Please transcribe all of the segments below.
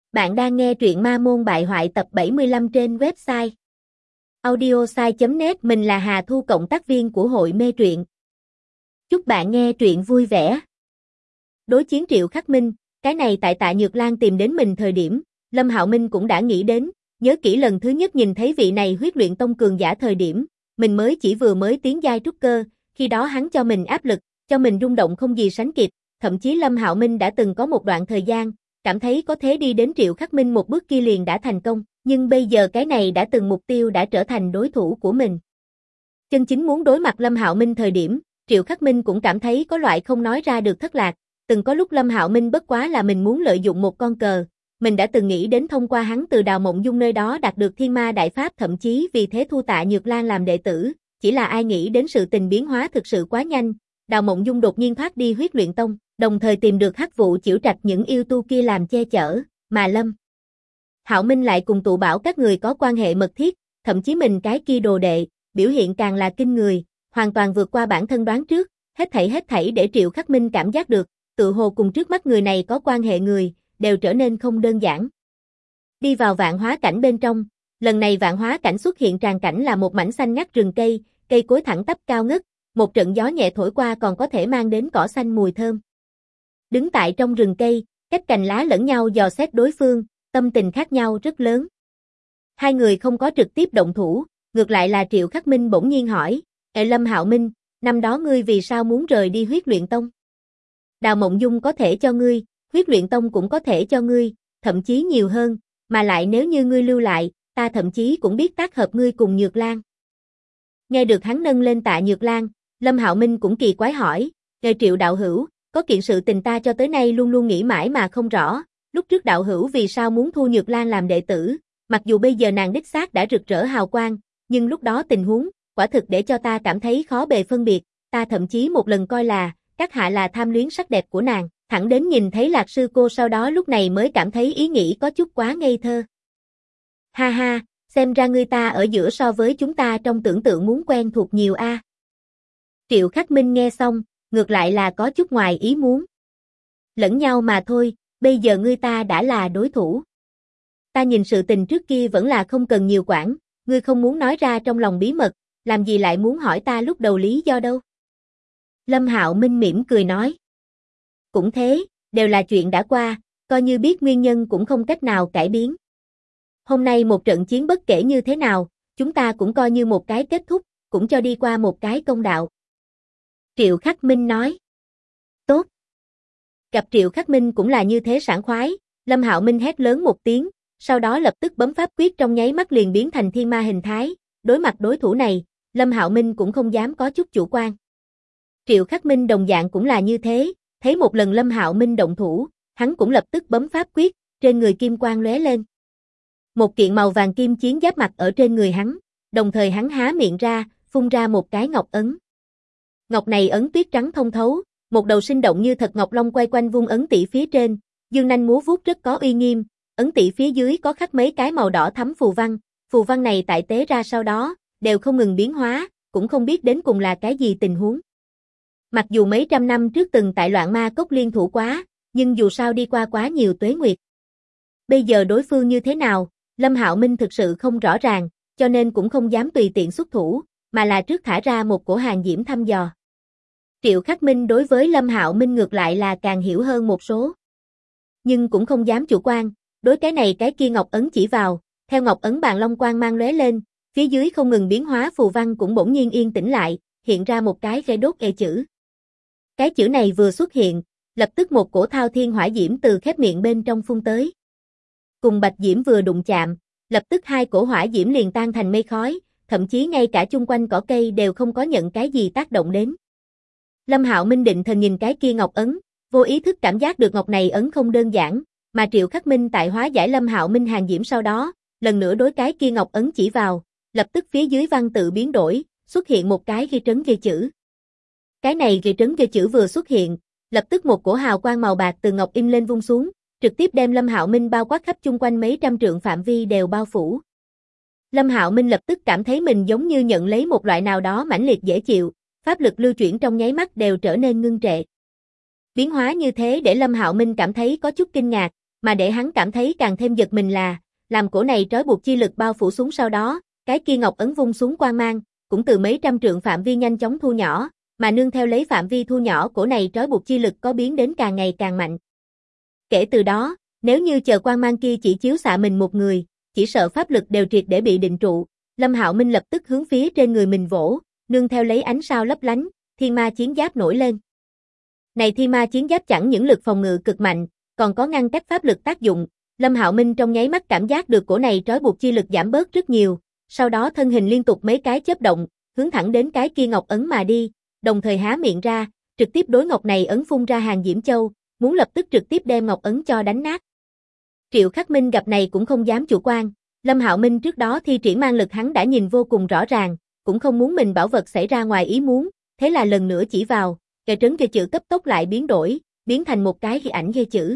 Bạn đang nghe truyện Ma Môn Bại Hoại tập 75 trên website audiosai.net. Mình là Hà Thu, cộng tác viên của hội mê truyện. Chúc bạn nghe truyện vui vẻ. Đối chiến Triệu Khắc Minh, cái này tại Tạ Nhược Lan tìm đến mình thời điểm, Lâm Hạo Minh cũng đã nghĩ đến, nhớ kỹ lần thứ nhất nhìn thấy vị này huyết luyện tông cường giả thời điểm, mình vừa mới tiến giai trúc cơ, khi đó hắn cho mình áp lực, cho mình rung động không gì sánh kịp, thậm chí Lâm Hạo Minh đã từng có một đoạn thời gian cảm thấy có thế đi đến Triệu Khắc Minh một bước kia liền đã thành công, nhưng bây giờ cái này đã từng mục tiêu đã trở thành đối thủ của mình. Chân chính muốn đối mặt Lâm Hạo Minh thời điểm, Triệu Khắc Minh cũng cảm thấy có loại không nói ra được thất lạc, từng có lúc Lâm Hạo Minh bất quá là mình muốn lợi dụng một con cờ, mình đã từng nghĩ đến thông qua hắn từ Đào Mộng Dung nơi đó đạt được Thiên Ma Đại Pháp, thậm chí vì thế thu Tạ Nhược Lan làm đệ tử, chỉ là ai nghĩ đến sự tình biến hóa thực sự quá nhanh, Đào Mộng Dung đột nhiên thoát đi huyết luyện tông, đồng thời tìm được Hắc Vụ Chiểu Trạch những yêu tu kia làm che chở, mà Lâm Hạo Minh lại cùng tụ bảo các người có quan hệ mật thiết, thậm chí mình cái kia đồ đệ, biểu hiện càng là kinh người, hoàn toàn vượt qua bản thân đoán trước, hết thảy để Triệu Khắc Minh cảm giác được, tự hồ cùng trước mắt người này có quan hệ người, đều trở nên không đơn giản. Đi vào vạn hóa cảnh bên trong, lần này vạn hóa cảnh xuất hiện tràng cảnh là một mảnh xanh ngắt rừng cây, cây cối thẳng tắp cao ngất, một trận gió nhẹ thổi qua còn có thể mang đến cỏ xanh mùi thơm. Đứng tại trong rừng cây, cách cành lá lẫn nhau dò xét đối phương, tâm tình khác nhau rất lớn. Hai người không có trực tiếp động thủ, ngược lại là Triệu Khắc Minh bỗng nhiên hỏi, Lâm Hạo Minh, năm đó ngươi vì sao muốn rời đi huyết luyện tông? Đào Mộng Dung có thể cho ngươi, huyết luyện tông cũng có thể cho ngươi, thậm chí nhiều hơn, mà lại nếu như ngươi lưu lại, ta thậm chí cũng biết tác hợp ngươi cùng Nhược Lan. Nghe được hắn nâng lên Tạ Nhược Lan, Lâm Hạo Minh cũng kỳ quái hỏi, Triệu đạo hữu, có kiện sự tình ta cho tới nay luôn luôn nghĩ mãi mà không rõ, lúc trước đạo hữu vì sao muốn thu Nhược Lan làm đệ tử, mặc dù bây giờ nàng đích xác đã rực rỡ hào quang, nhưng lúc đó tình huống, quả thực để cho ta cảm thấy khó bề phân biệt, ta thậm chí một lần coi là, các hạ là tham luyến sắc đẹp của nàng, thẳng đến nhìn thấy Lạc sư cô sau đó lúc này mới cảm thấy ý nghĩ có chút quá ngây thơ. Ha ha, xem ra ngươi ta ở giữa so với chúng ta trong tưởng tượng muốn quen thuộc nhiều a. Triệu Khắc Minh nghe xong, ngược lại là có chút ngoài ý muốn. Lẫn nhau mà thôi, bây giờ ngươi ta đã là đối thủ. Ta nhìn sự tình trước kia vẫn là không cần nhiều quản, ngươi không muốn nói ra trong lòng bí mật, làm gì lại muốn hỏi ta lúc đầu lý do đâu. Lâm Hạo Minh mỉm cười nói. Cũng thế, đều là chuyện đã qua, coi như biết nguyên nhân cũng không cách nào cải biến. Hôm nay một trận chiến bất kể như thế nào, chúng ta cũng coi như một cái kết thúc, cũng cho đi qua một cái công đạo. Triệu Khắc Minh nói. Tốt. Gặp Triệu Khắc Minh cũng là như thế sảng khoái, Lâm Hạo Minh hét lớn một tiếng, sau đó lập tức bấm pháp quyết trong nháy mắt liền biến thành thiên ma hình thái, đối mặt đối thủ này, Lâm Hạo Minh cũng không dám có chút chủ quan. Triệu Khắc Minh đồng dạng cũng là như thế, thấy một lần Lâm Hạo Minh động thủ, hắn cũng lập tức bấm pháp quyết, trên người kim quang lóe lên. Một kiện màu vàng kim chiến giáp mặc ở trên người hắn, đồng thời hắn há miệng ra, phun ra một cái ngọc ấn. Ngọc này ấn tuyết trắng thông thấu, một đầu sinh động như thật ngọc long quay quanh vung ấn tỷ phía trên, dương nanh múa vuốt rất có uy nghiêm, ấn tỷ phía dưới có khắc mấy cái màu đỏ thắm phù văn này tại tế ra sau đó, đều không ngừng biến hóa, cũng không biết đến cùng là cái gì tình huống. Mặc dù mấy trăm năm trước từng tại Loạn Ma Cốc liên thủ quá, nhưng dù sao đi qua quá nhiều tuế nguyệt. Bây giờ đối phương như thế nào, Lâm Hạo Minh thực sự không rõ ràng, cho nên cũng không dám tùy tiện xuất thủ, mà là trước thả ra một cổ hàng diễm thăm dò. Triệu Khắc Minh đối với Lâm Hạo Minh ngược lại là càng hiểu hơn một số. Nhưng cũng không dám chủ quan, đối cái này cái kia ngọc ấn chỉ vào, theo ngọc ấn bàn long quang mang lóe lên, phía dưới không ngừng biến hóa phù văn cũng bỗng nhiên yên tĩnh lại, hiện ra một cái gai đốt chữ. Cái chữ này vừa xuất hiện, lập tức một cổ thao thiên hỏa diễm từ khép miệng bên trong phun tới. Cùng bạch diễm vừa đụng chạm, lập tức hai cổ hỏa diễm liền tan thành mây khói, thậm chí ngay cả chung quanh cỏ cây đều không có nhận cái gì tác động đến. Lâm Hạo Minh định thần nhìn cái kia ngọc ấn, vô ý thức cảm giác được ngọc này ấn không đơn giản, mà Triệu Khắc Minh tại hóa giải Lâm Hạo Minh hàng diễm sau đó, lần nữa đối cái kia ngọc ấn chỉ vào, lập tức phía dưới văn tự biến đổi, xuất hiện một cái ghi trấn ghi chữ. Cái này ghi trấn ghi chữ vừa xuất hiện, lập tức một cổ hào quang màu bạc từ ngọc im lên vung xuống, trực tiếp đem Lâm Hạo Minh bao quát khắp chung quanh mấy trăm trượng phạm vi đều bao phủ. Lâm Hạo Minh lập tức cảm thấy mình giống như nhận lấy một loại nào đó mãnh liệt dễ chịu, pháp lực lưu chuyển trong nháy mắt đều trở nên ngưng trệ. Biến hóa như thế để Lâm Hạo Minh cảm thấy có chút kinh ngạc, mà để hắn cảm thấy càng thêm giật mình là, làm cổ này trói buộc chi lực bao phủ xuống sau đó, cái kia ngọc ấn vung xuống quang mang, cũng từ mấy trăm trượng phạm vi nhanh chóng thu nhỏ, mà nương theo lấy phạm vi thu nhỏ cổ này trói buộc chi lực có biến đến càng ngày càng mạnh. Kể từ đó, nếu như chờ quang mang kia chỉ chiếu xạ mình một người, chỉ sợ pháp lực đều triệt để bị định trụ, Lâm Hạo Minh lập tức hướng phía trên người mình vỗ, nương theo lấy ánh sao lấp lánh, thiên ma chiến giáp nổi lên. Này thiên ma chiến giáp chẳng những lực phòng ngự cực mạnh, còn có ngăn cách pháp lực tác dụng, Lâm Hạo Minh trong nháy mắt cảm giác được cổ này trói buộc chi lực giảm bớt rất nhiều, sau đó thân hình liên tục mấy cái chớp động, hướng thẳng đến cái kia ngọc ấn mà đi, đồng thời há miệng ra, trực tiếp đối ngọc này ấn phun ra hàng diễm châu, muốn lập tức trực tiếp đem ngọc ấn cho đánh nát. Triệu Khắc Minh gặp này cũng không dám chủ quan, Lâm Hạo Minh trước đó thi triển mang lực hắn đã nhìn vô cùng rõ ràng, cũng không muốn mình bảo vật xảy ra ngoài ý muốn, thế là lần nữa chỉ vào, kề trấn ghê chữ cấp tốc lại biến đổi, biến thành một cái ghi ảnh ghê chữ.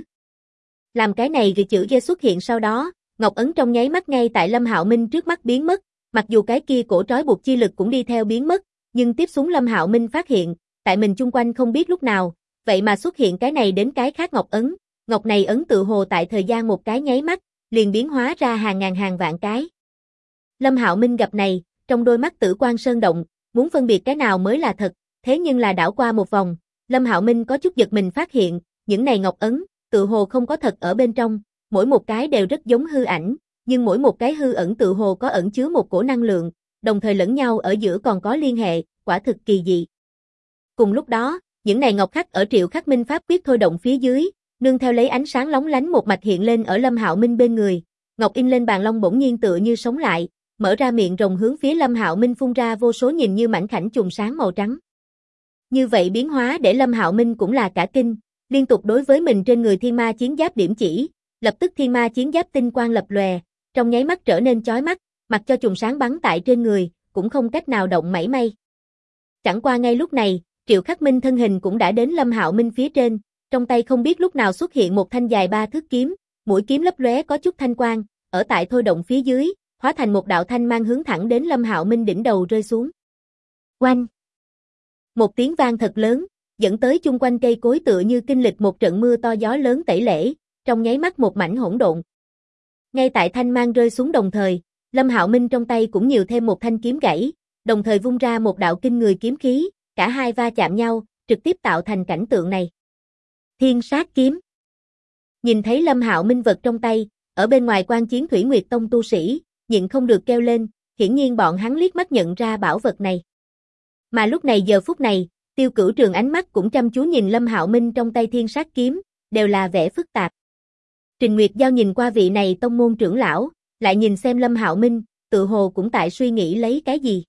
Làm cái này ghi chữ ghê xuất hiện sau đó, ngọc ấn trong nháy mắt ngay tại Lâm Hạo Minh trước mắt biến mất, mặc dù cái kia cổ trói buộc chi lực cũng đi theo biến mất, nhưng tiếp xuống Lâm Hạo Minh phát hiện, tại mình chung quanh không biết lúc nào, vậy mà xuất hiện cái này đến cái khác ngọc ấn, ngọc này ấn tự hồ tại thời gian một cái nháy mắt, liền biến hóa ra hàng ngàn hàng vạn cái. Lâm Hạo Minh gặp này, trong đôi mắt tử quang sơn động, muốn phân biệt cái nào mới là thật, thế nhưng là đảo qua một vòng, Lâm Hạo Minh có chút giật mình phát hiện, những này ngọc ấn, tự hồ không có thật ở bên trong, mỗi một cái đều rất giống hư ảnh, nhưng mỗi một cái hư ẩn tự hồ có ẩn chứa một cổ năng lượng, đồng thời lẫn nhau ở giữa còn có liên hệ, quả thực kỳ dị. Cùng lúc đó, những này ngọc khắc ở Triệu Khắc Minh pháp quyết thôi động phía dưới, nương theo lấy ánh sáng lóng lánh một mạch hiện lên ở Lâm Hạo Minh bên người, ngọc in lên bàn long bỗng nhiên tựa như sống lại, mở ra miệng rồng hướng phía Lâm Hạo Minh phun ra vô số nhìn như mảnh khảnh chùm sáng màu trắng. Như vậy biến hóa để Lâm Hạo Minh cũng là cả kinh, liên tục đối với mình trên người thiên ma chiến giáp điểm chỉ, lập tức thiên ma chiến giáp tinh quang lập lòe, trong nháy mắt trở nên chói mắt, mặc cho chùm sáng bắn tại trên người, cũng không cách nào động mảy may. Chẳng qua ngay lúc này, Triệu Khắc Minh thân hình cũng đã đến Lâm Hạo Minh phía trên, trong tay không biết lúc nào xuất hiện một thanh dài 3 thước kiếm, mũi kiếm lấp lóe có chút thanh quang, ở tại thôi động phía dưới, hóa thành một đạo thanh mang hướng thẳng đến Lâm Hạo Minh đỉnh đầu rơi xuống. Oanh! Một tiếng vang thật lớn, dẫn tới chung quanh cây cối tựa như kinh lịch một trận mưa to gió lớn tẩy lễ, trong nháy mắt một mảnh hỗn độn. Ngay tại thanh mang rơi xuống đồng thời, Lâm Hạo Minh trong tay cũng nhiều thêm một thanh kiếm gãy, đồng thời vung ra một đạo kinh người kiếm khí, cả hai va chạm nhau, trực tiếp tạo thành cảnh tượng này. Thiên sát kiếm. Nhìn thấy Lâm Hạo Minh vật trong tay, ở bên ngoài quan chiến Thủy Nguyệt Tông tu sĩ, nhịn không được kêu lên, hiển nhiên bọn hắn liếc mắt nhận ra bảo vật này. Mà lúc này giờ phút này, Tiêu Cửu Trường ánh mắt cũng chăm chú nhìn Lâm Hạo Minh trong tay thiên sát kiếm, đều là vẻ phức tạp. Trình Nguyệt Giao nhìn qua vị này tông môn trưởng lão, lại nhìn xem Lâm Hạo Minh, tự hồ cũng tại suy nghĩ lấy cái gì.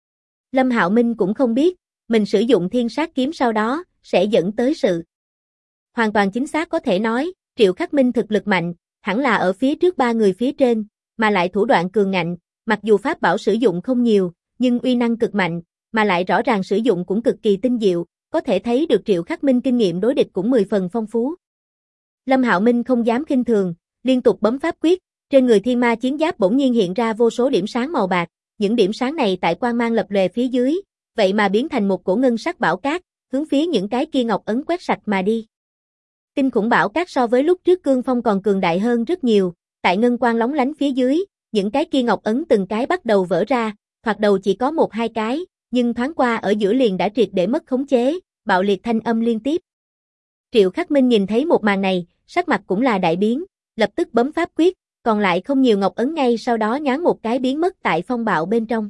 Lâm Hạo Minh cũng không biết, mình sử dụng thiên sát kiếm sau đó, sẽ dẫn tới sự. Hoàn toàn chính xác có thể nói, Triệu Khắc Minh thực lực mạnh, hẳn là ở phía trước ba người phía trên, mà lại thủ đoạn cường ngạnh, mặc dù pháp bảo sử dụng không nhiều, nhưng uy năng cực mạnh, mà lại rõ ràng sử dụng cũng cực kỳ tinh diệu, có thể thấy được Triệu Khắc Minh kinh nghiệm đối địch cũng 10 phần phong phú. Lâm Hạo Minh không dám khinh thường, liên tục bấm pháp quyết, trên người thiên ma chiến giáp bỗng nhiên hiện ra vô số điểm sáng màu bạc, những điểm sáng này tại quang mang lập lòe phía dưới, vậy mà biến thành một cổ ngân sắc bảo cát, hướng phía những cái kia ngọc ấn quét sạch mà đi. Kinh khủng bảo cát so với lúc trước cương phong còn cường đại hơn rất nhiều, tại ngân quang lóng lánh phía dưới, những cái kia ngọc ấn từng cái bắt đầu vỡ ra, hoặc đầu chỉ có 1-2 cái, nhưng thoáng qua ở giữa liền đã triệt để mất khống chế, bạo liệt thanh âm liên tiếp. Triệu Khắc Minh nhìn thấy một màn này, sắc mặt cũng là đại biến, lập tức bấm pháp quyết, còn lại không nhiều ngọc ấn ngay sau đó nhoáng một cái biến mất tại phong bạo bên trong.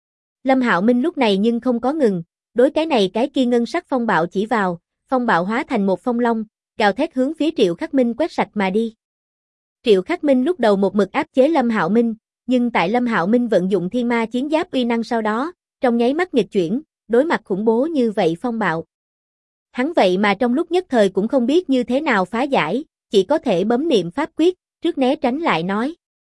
Lâm Hạo Minh lúc này nhưng không có ngừng, đối cái này cái kia ngân sắc phong bạo chỉ vào, phong bạo hóa thành một phong long, gào thét hướng phía Triệu Khắc Minh quét sạch mà đi. Triệu Khắc Minh lúc đầu một mực áp chế Lâm Hạo Minh, nhưng tại Lâm Hạo Minh vận dụng thiên ma chiến giáp uy năng sau đó, trong nháy mắt nghịch chuyển, đối mặt khủng bố như vậy phong bạo. Hắn vậy mà trong lúc nhất thời cũng không biết như thế nào phá giải, chỉ có thể bấm niệm pháp quyết, trước né tránh lại nói.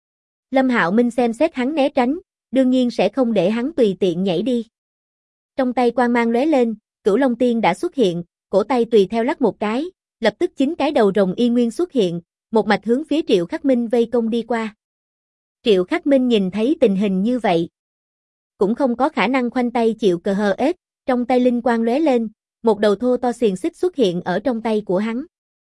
Lâm Hạo Minh xem xét hắn né tránh, đương nhiên sẽ không để hắn tùy tiện nhảy đi. Trong tay quang mang lóe lên, Cửu Long Tiên đã xuất hiện, cổ tay tùy theo lắc một cái, lập tức 9 cái đầu rồng y nguyên xuất hiện, một mạch hướng phía Triệu Khắc Minh vây công đi qua. Triệu Khắc Minh nhìn thấy tình hình như vậy, cũng không có khả năng khoanh tay chịu cờ hờ ết, trong tay linh quang lóe lên, một đầu thô to xiềng xích xuất hiện ở trong tay của hắn.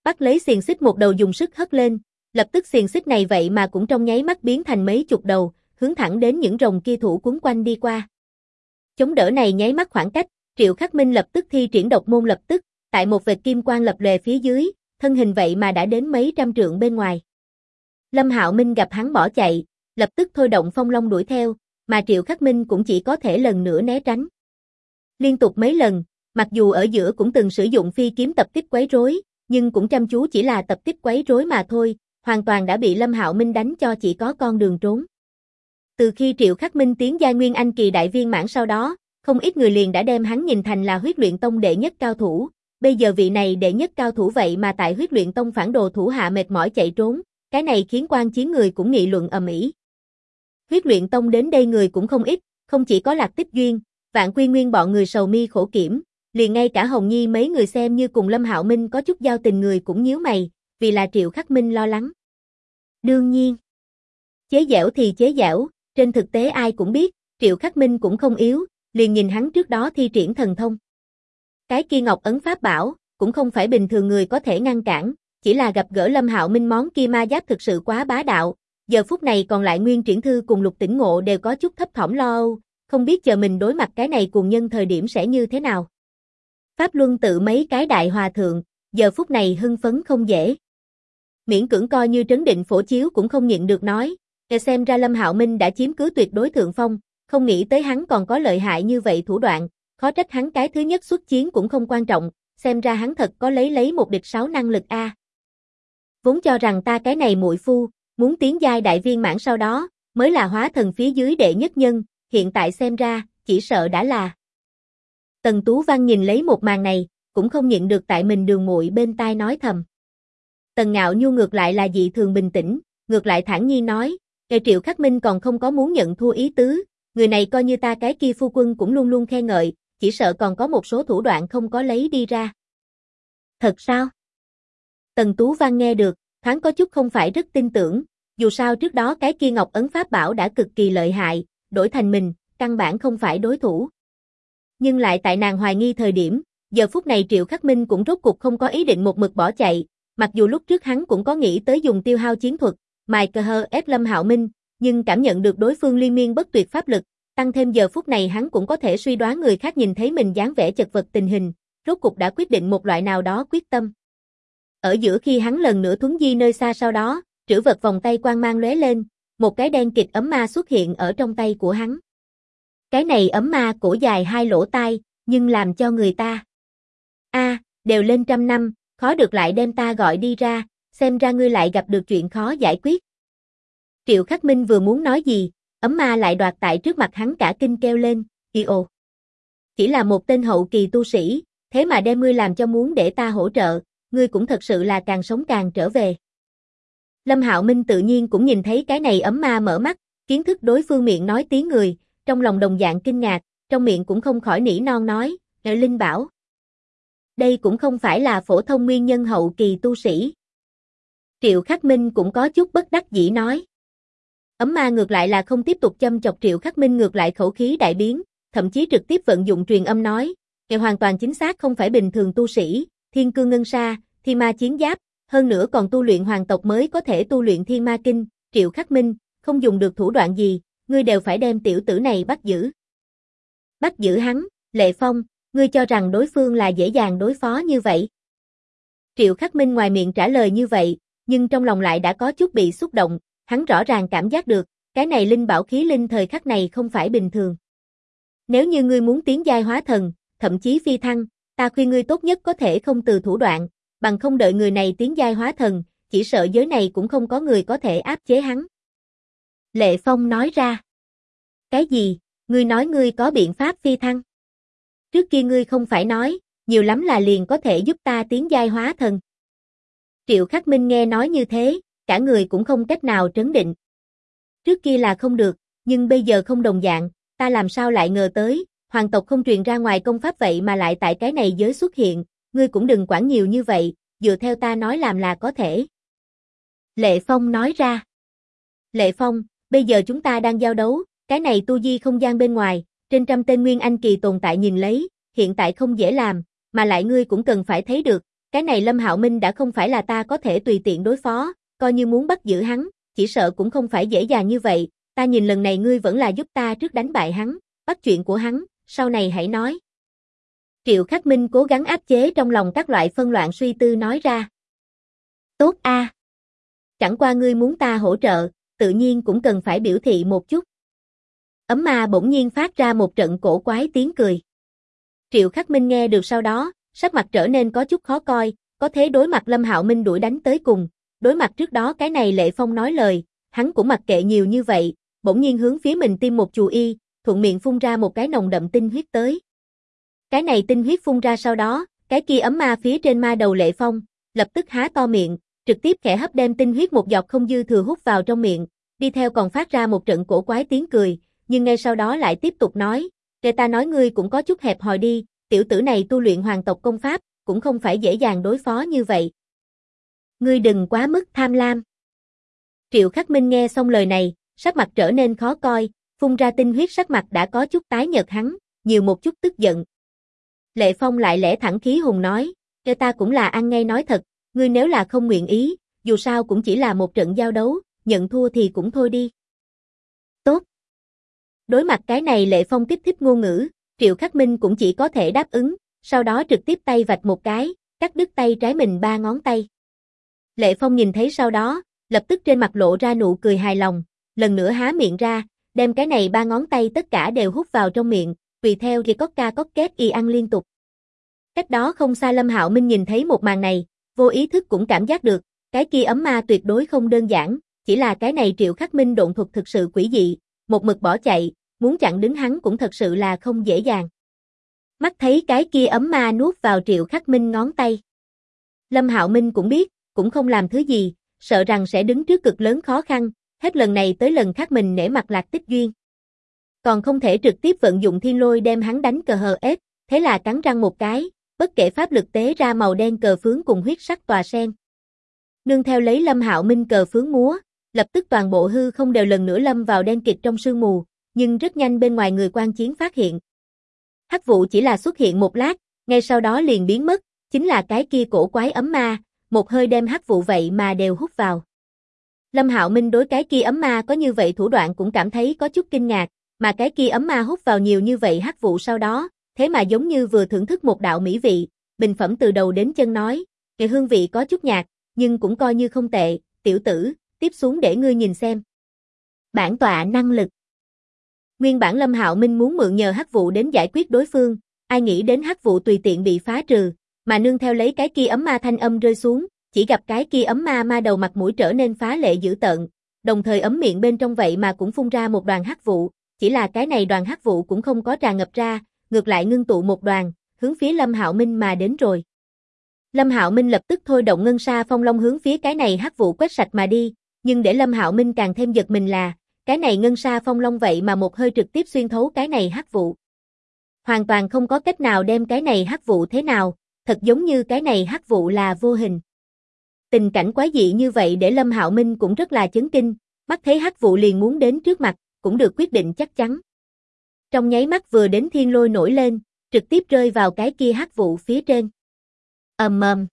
Bắt lấy xiềng xích một đầu dùng sức hất lên, lập tức xiềng xích này vậy mà cũng trong nháy mắt biến thành mấy chục đầu, hướng thẳng đến những rồng kia thủ cuốn quanh đi qua. Chống đỡ này nháy mắt khoảng cách, Triệu Khắc Minh lập tức thi triển độc môn lập tức, tại một vệt kim quang lập lòe phía dưới, thân hình vậy mà đã đến mấy trăm trượng bên ngoài. Lâm Hạo Minh gặp hắn bỏ chạy, lập tức thôi động phong long đuổi theo, mà Triệu Khắc Minh cũng chỉ có thể lần nữa né tránh. Liên tục mấy lần, mặc dù ở giữa cũng từng sử dụng phi kiếm tập kích quấy rối, nhưng cũng chăm chú chỉ là tập kích quấy rối mà thôi, hoàn toàn đã bị Lâm Hạo Minh đánh cho chỉ có con đường trốn. Từ khi Triệu Khắc Minh tiến giai Nguyên Anh kỳ đại viên mãn sau đó, không ít người liền đã đem hắn nhìn thành là Huyết Luyện Tông đệ nhất cao thủ, bây giờ vị này đệ nhất cao thủ vậy mà tại Huyết Luyện Tông phản đồ thủ hạ mệt mỏi chạy trốn, cái này khiến quan chiến người cũng nghị luận ầm ĩ. Huyết Luyện Tông đến đây người cũng không ít, không chỉ có Lạc Tích Duyên, Vạn Quy Nguyên bọn người sầu mi khổ kiểm, liền ngay cả Hồng Nhi mấy người xem như cùng Lâm Hạo Minh có chút giao tình người cũng nhíu mày, vì là Triệu Khắc Minh lo lắng. Đương nhiên, chế giễu thì chế giễu, trên thực tế ai cũng biết, Triệu Khắc Minh cũng không yếu, liền nhìn hắn trước đó thi triển thần thông. Cái kia Ngọc Ấn Pháp Bảo, cũng không phải bình thường người có thể ngăn cản, chỉ là gặp gỡ Lâm Hạo Minh món kia ma giáp thực sự quá bá đạo, giờ phút này còn lại Nguyên Triển Thư cùng Lục Tỉnh Ngộ đều có chút thấp thỏm lo âu, không biết chờ mình đối mặt cái này cuồng nhân thời điểm sẽ như thế nào. Pháp Luân tự mấy cái đại hòa thượng, giờ phút này hưng phấn không dễ. Miễn cưỡng coi như trấn định Phổ Chiếu cũng không nhịn được nói, xem ra Lâm Hạo Minh đã chiếm cứ tuyệt đối thượng phong, không nghĩ tới hắn còn có lợi hại như vậy thủ đoạn, khó trách hắn cái thứ nhất xuất chiến cũng không quan trọng, xem ra hắn thật có lấy một địch sáu năng lực a. Vốn cho rằng ta cái này muội phu, muốn tiến giai đại viên mãn sau đó, mới là hóa thần phía dưới đệ nhất nhân, hiện tại xem ra, chỉ sợ đã là. Tần Tú Văn nhìn lấy một màn này, cũng không nhịn được tại mình đường muội bên tai nói thầm. Tần Ngạo Nhu ngược lại là dị thường bình tĩnh, ngược lại thản nhiên nói, Triệu Khắc Minh còn không có muốn nhận thua ý tứ, người này coi như ta cái kia phu quân cũng luôn luôn khen ngợi, chỉ sợ còn có một số thủ đoạn không có lấy đi ra. Thật sao? Tần Tú Văn nghe được, thoáng có chút không phải rất tin tưởng, dù sao trước đó cái kia Ngọc Ấn Pháp Bảo đã cực kỳ lợi hại, đổi thành mình, căn bản không phải đối thủ. Nhưng lại tại nàng hoài nghi thời điểm, giờ phút này Triệu Khắc Minh cũng rốt cục không có ý định một mực bỏ chạy, mặc dù lúc trước hắn cũng có nghĩ tới dùng tiêu hao chiến thuật, mài cờ hờ ép Lâm Hạo Minh, nhưng cảm nhận được đối phương liên miên bất tuyệt pháp lực, tăng thêm giờ phút này hắn cũng có thể suy đoán người khác nhìn thấy mình dáng vẻ chật vật tình hình, rốt cục đã quyết định một loại nào đó quyết tâm. Ở giữa khi hắn lần nữa thuấn di nơi xa sau đó, trữ vật vòng tay quang mang lóe lên, một cái đen kịt ấm ma xuất hiện ở trong tay của hắn. Cái này ấm ma cổ dài 2 lỗ tai, nhưng làm cho người ta đều lên 100 năm, khó được lại đem ta gọi đi ra, xem ra ngươi lại gặp được chuyện khó giải quyết. Triệu Khắc Minh vừa muốn nói gì, ấm ma lại đoạt tại trước mặt hắn cả kinh kêu lên, ồ. Chỉ là một tên hậu kỳ tu sĩ, thế mà đem ngươi làm cho muốn để ta hỗ trợ, ngươi cũng thật sự là càng sống càng trở về. Lâm Hạo Minh tự nhiên cũng nhìn thấy cái này ấm ma mở mắt, kiến thức đối phương miệng nói tiếng người, trong lòng đồng dạng kinh ngạc, trong miệng cũng không khỏi nỉ non nói, Linh bảo. Đây cũng không phải là phổ thông nguyên nhân hậu kỳ tu sĩ. Triệu Khắc Minh cũng có chút bất đắc dĩ nói. Ấm ma ngược lại là không tiếp tục châm chọc Triệu Khắc Minh, ngược lại khẩu khí đại biến, thậm chí trực tiếp vận dụng truyền âm nói, hoàn toàn chính xác không phải bình thường tu sĩ, thiên cương ngân sa, thiên ma chiến giáp, hơn nữa còn tu luyện hoàng tộc mới có thể tu luyện thiên ma kinh, Triệu Khắc Minh, không dùng được thủ đoạn gì, ngươi đều phải đem tiểu tử này bắt giữ. Bắt giữ hắn, Lệ Phong, ngươi cho rằng đối phương là dễ dàng đối phó như vậy? Triệu Khắc Minh ngoài miệng trả lời như vậy, nhưng trong lòng lại đã có chút bị xúc động, hắn rõ ràng cảm giác được, cái này linh bảo khí linh thời khắc này không phải bình thường. Nếu như ngươi muốn tiến giai hóa thần, thậm chí phi thăng, ta khuyên ngươi tốt nhất có thể không từ thủ đoạn, bằng không đợi người này tiến giai hóa thần, chỉ sợ giới này cũng không có người có thể áp chế hắn. Lệ Phong nói ra. Cái gì, ngươi nói ngươi có biện pháp phi thăng? Trước kia ngươi không phải nói, nhiều lắm là liền có thể giúp ta tiến giai hóa thần. Triệu Khắc Minh nghe nói như thế, cả người cũng không cách nào trấn định. Trước kia là không được, nhưng bây giờ không đồng dạng, ta làm sao lại ngờ tới, hoàng tộc không truyền ra ngoài công pháp vậy mà lại tại cái này giới xuất hiện, ngươi cũng đừng quản nhiều như vậy, dựa theo ta nói làm là có thể. Lệ Phong nói ra. Lệ Phong, bây giờ chúng ta đang giao đấu, cái này tu di không gian bên ngoài, trên 100 tên Nguyên Anh kỳ tồn tại nhìn lấy, hiện tại không dễ làm, mà lại ngươi cũng cần phải thấy được, cái này Lâm Hạo Minh đã không phải là ta có thể tùy tiện đối phó, coi như muốn bắt giữ hắn, chỉ sợ cũng không phải dễ dàng như vậy, ta nhìn lần này ngươi vẫn là giúp ta trước đánh bại hắn, bắt chuyện của hắn, sau này hãy nói. Triệu Khắc Minh cố gắng áp chế trong lòng các loại phân loạn suy tư nói ra. Tốt a. Chẳng qua ngươi muốn ta hỗ trợ, tự nhiên cũng cần phải biểu thị một chút. Ấm ma bỗng nhiên phát ra một trận cổ quái tiếng cười. Triệu Khắc Minh nghe được sau đó, sắc mặt trở nên có chút khó coi, có thế đối mặt Lâm Hạo Minh đuổi đánh tới cùng, đối mặt trước đó cái này Lệ Phong nói lời, hắn cũng mặc kệ nhiều như vậy, bỗng nhiên hướng phía mình tiêm một chù y, thuận miệng phun ra một cái nồng đậm tinh huyết tới. Cái này tinh huyết phun ra sau đó, cái kia ấm ma phía trên ma đầu Lệ Phong, lập tức há to miệng, trực tiếp khẽ hấp đem tinh huyết một giọt không dư thừa hút vào trong miệng, đi theo còn phát ra một trận cổ quái tiếng cười, nhưng ngay sau đó lại tiếp tục nói, kể ta nói ngươi cũng có chút hẹp hòi đi, tiểu tử này tu luyện hoàng tộc công pháp, cũng không phải dễ dàng đối phó như vậy. Ngươi đừng quá mức tham lam. Triệu Khắc Minh nghe xong lời này, sắc mặt trở nên khó coi, phun ra tinh huyết sắc mặt đã có chút tái nhợt hắn, nhiều một chút tức giận. Lệ Phong lại lẽ thẳng khí hùng nói, kể ta cũng là ăn ngay nói thật, ngươi nếu là không nguyện ý, dù sao cũng chỉ là một trận giao đấu, nhận thua thì cũng thôi đi. Tốt. Đối mặt cái này Lệ Phong kích thích ngôn ngữ, Triệu Khắc Minh cũng chỉ có thể đáp ứng, sau đó trực tiếp tay vạch một cái, cắt đứt tay trái mình 3 ngón tay. Lệ Phong nhìn thấy sau đó, lập tức trên mặt lộ ra nụ cười hài lòng, lần nữa há miệng ra, đem cái này 3 ngón tay tất cả đều hút vào trong miệng, tùy theo thì cốc ca cốc két y ăn liên tục. Cách đó không xa Lâm Hạo Minh nhìn thấy một màn này, vô ý thức cũng cảm giác được, cái kia ấm ma tuyệt đối không đơn giản, chỉ là cái này Triệu Khắc Minh độn thuật thực sự quỷ dị, một mực bỏ chạy, muốn chặn đứng hắn cũng thật sự là không dễ dàng. Mắt thấy cái kia ấm ma nuốt vào Triệu Khắc Minh ngón tay. Lâm Hạo Minh cũng biết, cũng không làm thứ gì, sợ rằng sẽ đứng trước cực lớn khó khăn, hết lần này tới lần khác mình nể mặt Lạc Tích Duyên. Còn không thể trực tiếp vận dụng thiên lôi đem hắn đánh cờ hờ ết, thế là cắn răng một cái, bất kể pháp lực tế ra màu đen cờ phướng cùng huyết sắc tòa sen. Nương theo lấy Lâm Hạo Minh cờ phướng múa, lập tức toàn bộ hư không đều lần nữa lâm vào đen kịt trong sương mù, nhưng rất nhanh bên ngoài người quan chiến phát hiện. Hắc vụ chỉ là xuất hiện một lát, ngay sau đó liền biến mất, chính là cái kia cổ quái ấm ma, một hơi đem hắc vụ vậy mà đều hút vào. Lâm Hạo Minh đối cái kia ấm ma có như vậy thủ đoạn cũng cảm thấy có chút kinh ngạc, mà cái kia ấm ma hút vào nhiều như vậy hắc vụ sau đó, thế mà giống như vừa thưởng thức một đạo mỹ vị, bình phẩm từ đầu đến chân nói, cái hương vị có chút nhạt, nhưng cũng coi như không tệ, tiểu tử, tiếp xuống để ngươi nhìn xem. Bản tọa năng lực. Nguyên bản Lâm Hạo Minh muốn mượn nhờ hắc vụ đến giải quyết đối phương, ai nghĩ đến hắc vụ tùy tiện bị phá trừ, mà nương theo lấy cái kia ấm ma thanh âm rơi xuống, chỉ gặp cái kia ấm ma ma đầu mặt mũi trở nên phá lệ dữ tợn, đồng thời ấm miệng bên trong vậy mà cũng phun ra một đoàn hắc vụ, chỉ là cái này đoàn hắc vụ cũng không có tràn ngập ra, ngược lại ngưng tụ một đoàn, hướng phía Lâm Hạo Minh mà đến rồi. Lâm Hạo Minh lập tức thôi động ngân sa phong long hướng phía cái này hắc vụ quét sạch mà đi, nhưng để Lâm Hạo Minh càng thêm giật mình là, cái này ngân sa phong long vậy mà một hơi trực tiếp xuyên thấu cái này hắc vụ. Hoàn toàn không có cách nào đem cái này hắc vụ thế nào, thật giống như cái này hắc vụ là vô hình. Tình cảnh quái dị như vậy để Lâm Hạo Minh cũng rất là chấn kinh, mắt thấy hắc vụ liền muốn đến trước mặt, cũng được quyết định chắc chắn. Trong nháy mắt vừa đến thiên lôi nổi lên, trực tiếp rơi vào cái kia hắc vụ phía trên. Ầm ầm.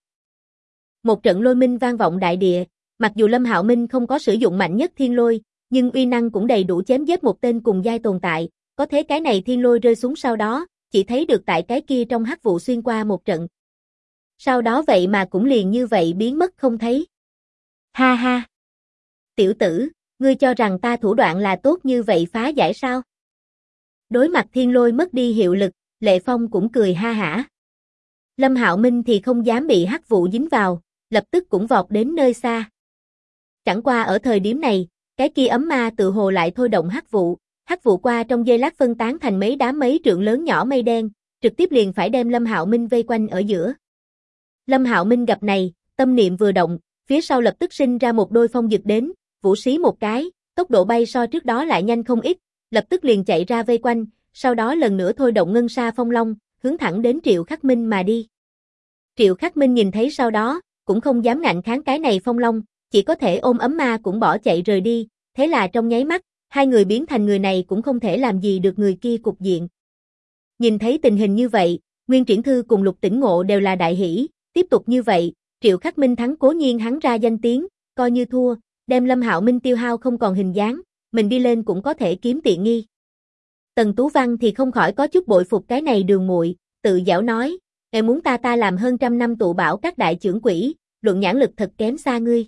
Một trận lôi minh vang vọng đại địa, mặc dù Lâm Hạo Minh không có sử dụng mạnh nhất thiên lôi, nhưng uy năng cũng đầy đủ chém giết một tên cùng giai tồn tại, có thế cái này thiên lôi rơi xuống sau đó, chỉ thấy được tại cái kia trong hắc vụ xuyên qua một trận. Sau đó vậy mà cũng liền như vậy biến mất không thấy. Ha ha. Tiểu tử, ngươi cho rằng ta thủ đoạn là tốt như vậy phá giải sao? Đối mặt thiên lôi mất đi hiệu lực, Lệ Phong cũng cười ha hả. Lâm Hạo Minh thì không dám bị hắc vụ dính vào, lập tức cũng vọt đến nơi xa. Chẳng qua ở thời điểm này, cái kia ấm ma tự hồ lại thôi động hắc vụ qua trong giây lát phân tán thành mấy đám mấy trượng lớn nhỏ mây đen, trực tiếp liền phải đem Lâm Hạo Minh vây quanh ở giữa. Lâm Hạo Minh gặp này, tâm niệm vừa động, phía sau lập tức sinh ra một đôi phong dực đến, vũ xí một cái, tốc độ bay so trước đó lại nhanh không ít, lập tức liền chạy ra vây quanh, sau đó lần nữa thôi động ngân sa phong long, hướng thẳng đến Triệu Khắc Minh mà đi. Triệu Khắc Minh nhìn thấy sau đó, cũng không dám ngạnh kháng cái này phong long, chỉ có thể ôm ấm ma cũng bỏ chạy rời đi, thế là trong nháy mắt, hai người biến thành người này cũng không thể làm gì được người kia cục diện. Nhìn thấy tình hình như vậy, Nguyên Triển Thư cùng Lục Tĩnh Ngộ đều là đại hỉ, Tiếp tục như vậy, Triệu Khắc Minh thắng cố nhiên hắn ra danh tiếng, coi như thua, đem Lâm Hạo Minh tiêu hao không còn hình dáng, mình đi lên cũng có thể kiếm tiện nghi. Tần Tú Văn thì không khỏi có chút bội phục cái này đường muội, tự giảo nói, "Ngài muốn ta làm hơn trăm năm tụ bảo các đại trưởng quỹ, luận nhãn lực thật kém xa ngươi."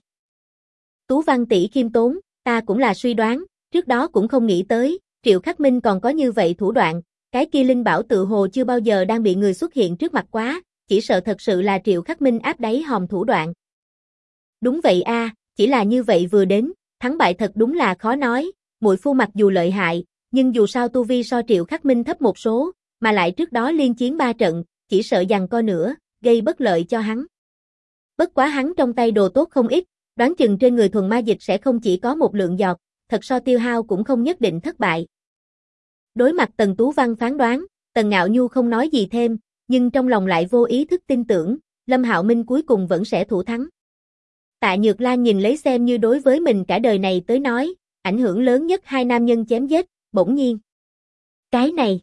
Tú Văn tỷ khiêm tốn, ta cũng là suy đoán, trước đó cũng không nghĩ tới, Triệu Khắc Minh còn có như vậy thủ đoạn, cái kia linh bảo tự hồ chưa bao giờ đang bị người xuất hiện trước mặt quá, chỉ sợ thật sự là Triệu Khắc Minh áp đáy hòm thủ đoạn. Đúng vậy a, chỉ là như vậy vừa đến, thắng bại thật đúng là khó nói, muội phu mặc dù lợi hại, nhưng dù sao tu vi so Triệu Khắc Minh thấp một số, mà lại trước đó liên chiến 3 trận, chỉ sợ giằng co nữa, gây bất lợi cho hắn. Bất quá hắn trong tay đồ tốt không ít, đoán chừng trên người thuần ma dịch sẽ không chỉ có một lượng giọt, thật so tiêu hao cũng không nhất định thất bại. Đối mặt Tần Tú Văn phán đoán, Tần Ngạo Nhu không nói gì thêm, nhưng trong lòng lại vô ý thức tin tưởng, Lâm Hạo Minh cuối cùng vẫn sẽ thủ thắng. Tạ Nhược Lan nhìn lấy xem như đối với mình cả đời này tới nói, ảnh hưởng lớn nhất hai nam nhân chém giết, bỗng nhiên. Cái này,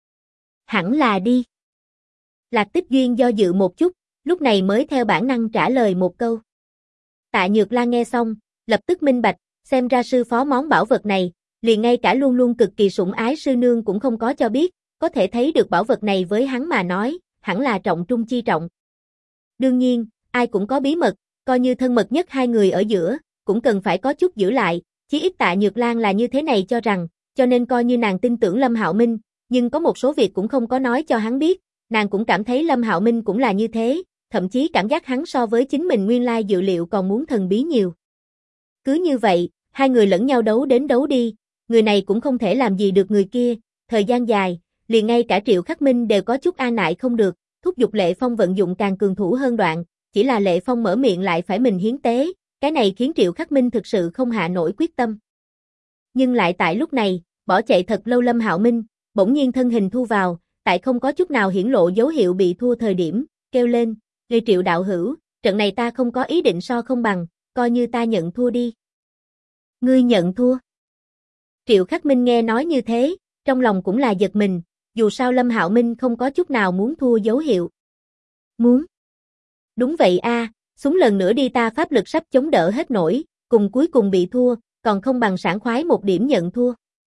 hẳn là đi. Lạc Tích Duyên do dự một chút, lúc này mới theo bản năng trả lời một câu. Tạ Nhược Lan nghe xong, lập tức minh bạch, xem ra sư phó món bảo vật này, liền ngay cả luôn luôn cực kỳ sủng ái sư nương cũng không có cho biết, có thể thấy được bảo vật này với hắn mà nói, hẳn là trọng trung chi trọng. Đương nhiên, ai cũng có bí mật, coi như thân mật nhất hai người ở giữa, cũng cần phải có chút giữ lại, chí ít Tạ Nhược Lan là như thế này cho rằng, cho nên coi như nàng tin tưởng Lâm Hạo Minh, nhưng có một số việc cũng không có nói cho hắn biết, nàng cũng cảm thấy Lâm Hạo Minh cũng là như thế, thậm chí cảm giác hắn so với chính mình nguyên lai dự liệu còn muốn thần bí nhiều. Cứ như vậy, hai người lẫn nhau đấu đến đấu đi, người này cũng không thể làm gì được người kia, thời gian dài, liền ngay cả Triệu Khắc Minh đều có chút an nại không được, thúc giục Lệ Phong vận dụng càng cường thủ hơn đoạn, chỉ là Lệ Phong mở miệng lại phải mình hiến tế, cái này khiến Triệu Khắc Minh thực sự không hạ nổi quyết tâm. Nhưng lại tại lúc này, bỏ chạy thật lâu Lâm Hạo Minh, bỗng nhiên thân hình thu vào, tại không có chút nào hiển lộ dấu hiệu bị thua thời điểm, kêu lên, "Ngươi Triệu đạo hữu, trận này ta không có ý định so không bằng, coi như ta nhận thua đi." Ngươi nhận thua? Triệu Khắc Minh nghe nói như thế, trong lòng cũng là giật mình, dù sao Lâm Hạo Minh không có chút nào muốn thua dấu hiệu. Muốn? Đúng vậy a, súng lần nữa đi ta pháp lực sắp chống đỡ hết nổi, cùng cuối cùng bị thua, còn không bằng sảng khoái một điểm nhận thua.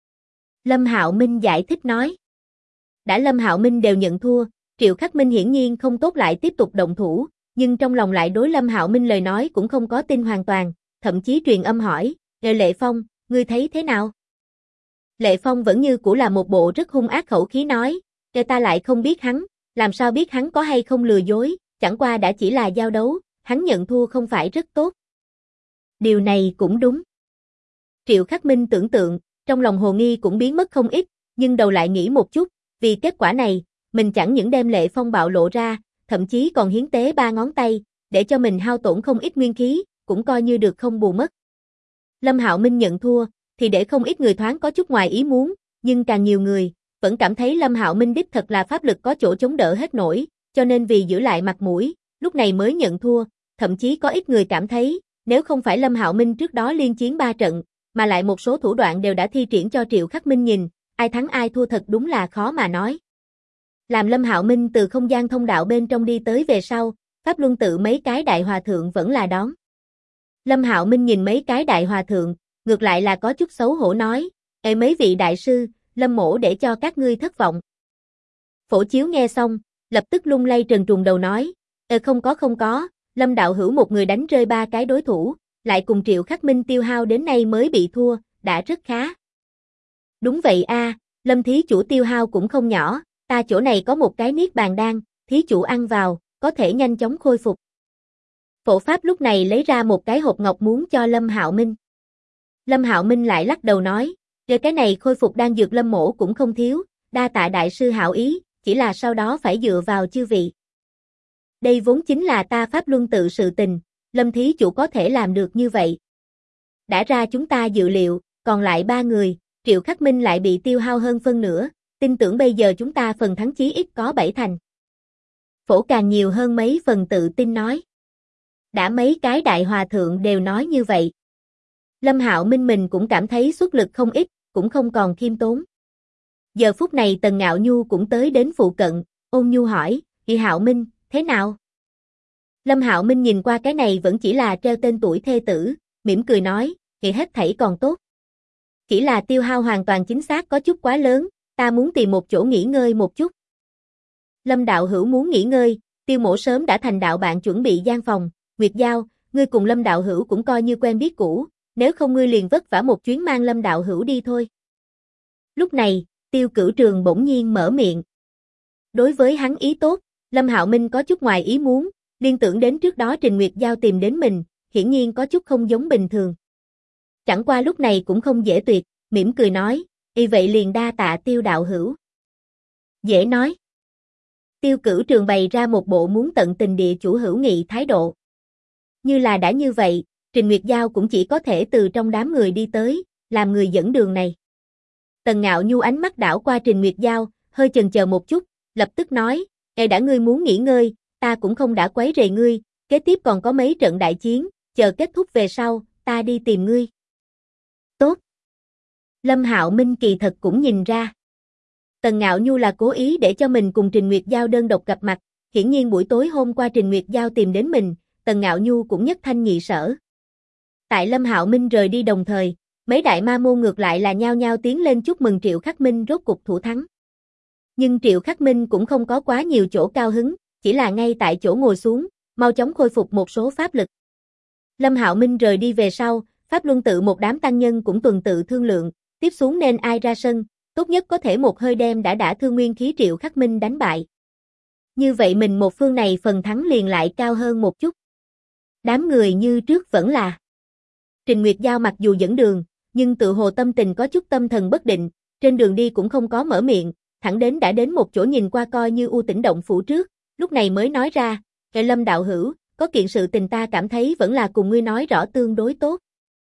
Lâm Hạo Minh giải thích nói. Đã Lâm Hạo Minh đều nhận thua, Triệu Khắc Minh hiển nhiên không tốt lại tiếp tục động thủ, nhưng trong lòng lại đối Lâm Hạo Minh lời nói cũng không có tin hoàn toàn, thậm chí truyền âm hỏi, Lệ Phong, ngươi thấy thế nào? Lệ Phong vẫn như cũ là một bộ rất hung ác khẩu khí nói, ta lại không biết hắn, làm sao biết hắn có hay không lừa dối, chẳng qua đã chỉ là giao đấu, hắn nhận thua không phải rất tốt. Điều này cũng đúng. Triệu Khắc Minh tưởng tượng, trong lòng hồ nghi cũng biến mất không ít, nhưng đầu lại nghĩ một chút, vì kết quả này, mình chẳng những đem Lệ Phong bạo lộ ra, thậm chí còn hiến tế 3 ngón tay, để cho mình hao tổn không ít nguyên khí, cũng coi như được không bù mất. Lâm Hạo Minh nhận thua, thì để không ít người thoáng có chút ngoài ý muốn, nhưng càng nhiều người, vẫn cảm thấy Lâm Hạo Minh đích thật là pháp lực có chỗ chống đỡ hết nổi, cho nên vì giữ lại mặt mũi, lúc này mới nhận thua, thậm chí có ít người cảm thấy, nếu không phải Lâm Hạo Minh trước đó liên chiến 3 trận, mà lại một số thủ đoạn đều đã thi triển cho Triệu Khắc Minh nhìn, ai thắng ai thua thật đúng là khó mà nói. Làm Lâm Hạo Minh từ không gian thông đạo bên trong đi tới về sau, Pháp Luân tự mấy cái đại hòa thượng vẫn là đón. Lâm Hạo Minh nhìn mấy cái đại hòa thượng, ngược lại là có chút xấu hổ nói, mấy vị đại sư, Lâm mỗ để cho các ngươi thất vọng. Phổ Chiếu nghe xong, lập tức lung lay trần trùng đầu nói, không có, Lâm đạo hữu một người đánh rơi 3 cái đối thủ, lại cùng Triệu Khắc Minh tiêu hao đến nay mới bị thua, đã rất khá. Đúng vậy a, Lâm thí chủ tiêu hao cũng không nhỏ, ta chỗ này có một cái niết bàn đan, thí chủ ăn vào, có thể nhanh chóng khôi phục. Phổ Pháp lúc này lấy ra một cái hộp ngọc muốn cho Lâm Hạo Minh. Lâm Hạo Minh lại lắc đầu nói, cái này khôi phục đan dược Lâm mỗ cũng không thiếu, đa tạ đại sư hảo ý, chỉ là sau đó phải dựa vào chư vị. Đây vốn chính là ta Pháp Luân tự sự tình, Lâm thí chủ có thể làm được như vậy. Đã ra chúng ta dự liệu, còn lại 3 người, Triệu Khắc Minh lại bị tiêu hao hơn phân nửa, tin tưởng bây giờ chúng ta phần thắng chí ít có 7 thành. Phổ càng nhiều hơn mấy phần tự tin nói. Đã mấy cái đại hòa thượng đều nói như vậy. Lâm Hạo Minh mình cũng cảm thấy xuất lực không ít, cũng không còn khiêm tốn. Giờ phút này Tần Ngạo Nhu cũng tới đến phụ cận, ôn nhu hỏi, Hạo Minh, thế nào? Lâm Hạo Minh nhìn qua cái này vẫn chỉ là treo tên tuổi thê tử, mỉm cười nói, thì hết thảy còn tốt. Chỉ là tiêu hao hoàn toàn chính xác có chút quá lớn, ta muốn tìm một chỗ nghỉ ngơi một chút. Lâm đạo hữu muốn nghỉ ngơi, Tiêu Mỗ sớm đã thành đạo bạn chuẩn bị gian phòng, Nguyệt Giao, ngươi cùng Lâm đạo hữu cũng coi như quen biết cũ, nếu không ngươi liền vất vả một chuyến mang Lâm đạo hữu đi thôi. Lúc này, Tiêu Cửu Trường bỗng nhiên mở miệng. Đối với hắn ý tốt, Lâm Hạo Minh có chút ngoài ý muốn, liên tưởng đến trước đó Trình Nguyệt Giao tìm đến mình, hiển nhiên có chút không giống bình thường. Chẳng qua lúc này cũng không dễ tuyệt, mỉm cười nói, vậy liền đa tạ Tiêu đạo hữu. Dễ nói. Tiêu Cửu Trường bày ra một bộ muốn tận tình địa chủ hữu nghị thái độ. Như là đã như vậy, Trình Nguyệt Giao cũng chỉ có thể từ trong đám người đi tới, làm người dẫn đường này. Tần Ngạo Nhu ánh mắt đảo qua Trình Nguyệt Giao, hơi chần chờ một chút, lập tức nói, đã ngươi muốn nghỉ ngơi, ta cũng không đã quấy rầy ngươi, kế tiếp còn có mấy trận đại chiến, chờ kết thúc về sau, ta đi tìm ngươi. Tốt. Lâm Hạo Minh kỳ thật cũng nhìn ra. Tần Ngạo Nhu là cố ý để cho mình cùng Trình Nguyệt Giao đơn độc gặp mặt, hiển nhiên buổi tối hôm qua Trình Nguyệt Giao tìm đến mình, Tần Ngạo Nhu cũng nhất thanh nhị sở. Tại Lâm Hạo Minh rời đi đồng thời, mấy đại ma môn ngược lại là nhao nhao tiến lên chúc mừng Triệu Khắc Minh rốt cục thủ thắng. Nhưng Triệu Khắc Minh cũng không có quá nhiều chỗ cao hứng, chỉ là ngay tại chỗ ngồi xuống, mau chóng khôi phục một số pháp lực. Lâm Hạo Minh rời đi về sau, Pháp Luân tự một đám tăng nhân cũng tuần tự thương lượng, tiếp xuống nên ai ra sân, tốt nhất có thể một hơi đem đã thương nguyên khí Triệu Khắc Minh đánh bại. Như vậy mình một phương này phần thắng liền lại cao hơn một chút. Đám người như trước vẫn là Trình Nguyệt Giao mặc dù dẫn đường, nhưng tự hồ tâm tình có chút tâm thần bất định, trên đường đi cũng không có mở miệng, thẳng đến đã đến một chỗ nhìn qua coi như u tĩnh động phủ trước, lúc này mới nói ra, Lâm đạo hữu, có kiện sự tình ta cảm thấy vẫn là cùng ngươi nói rõ tương đối tốt.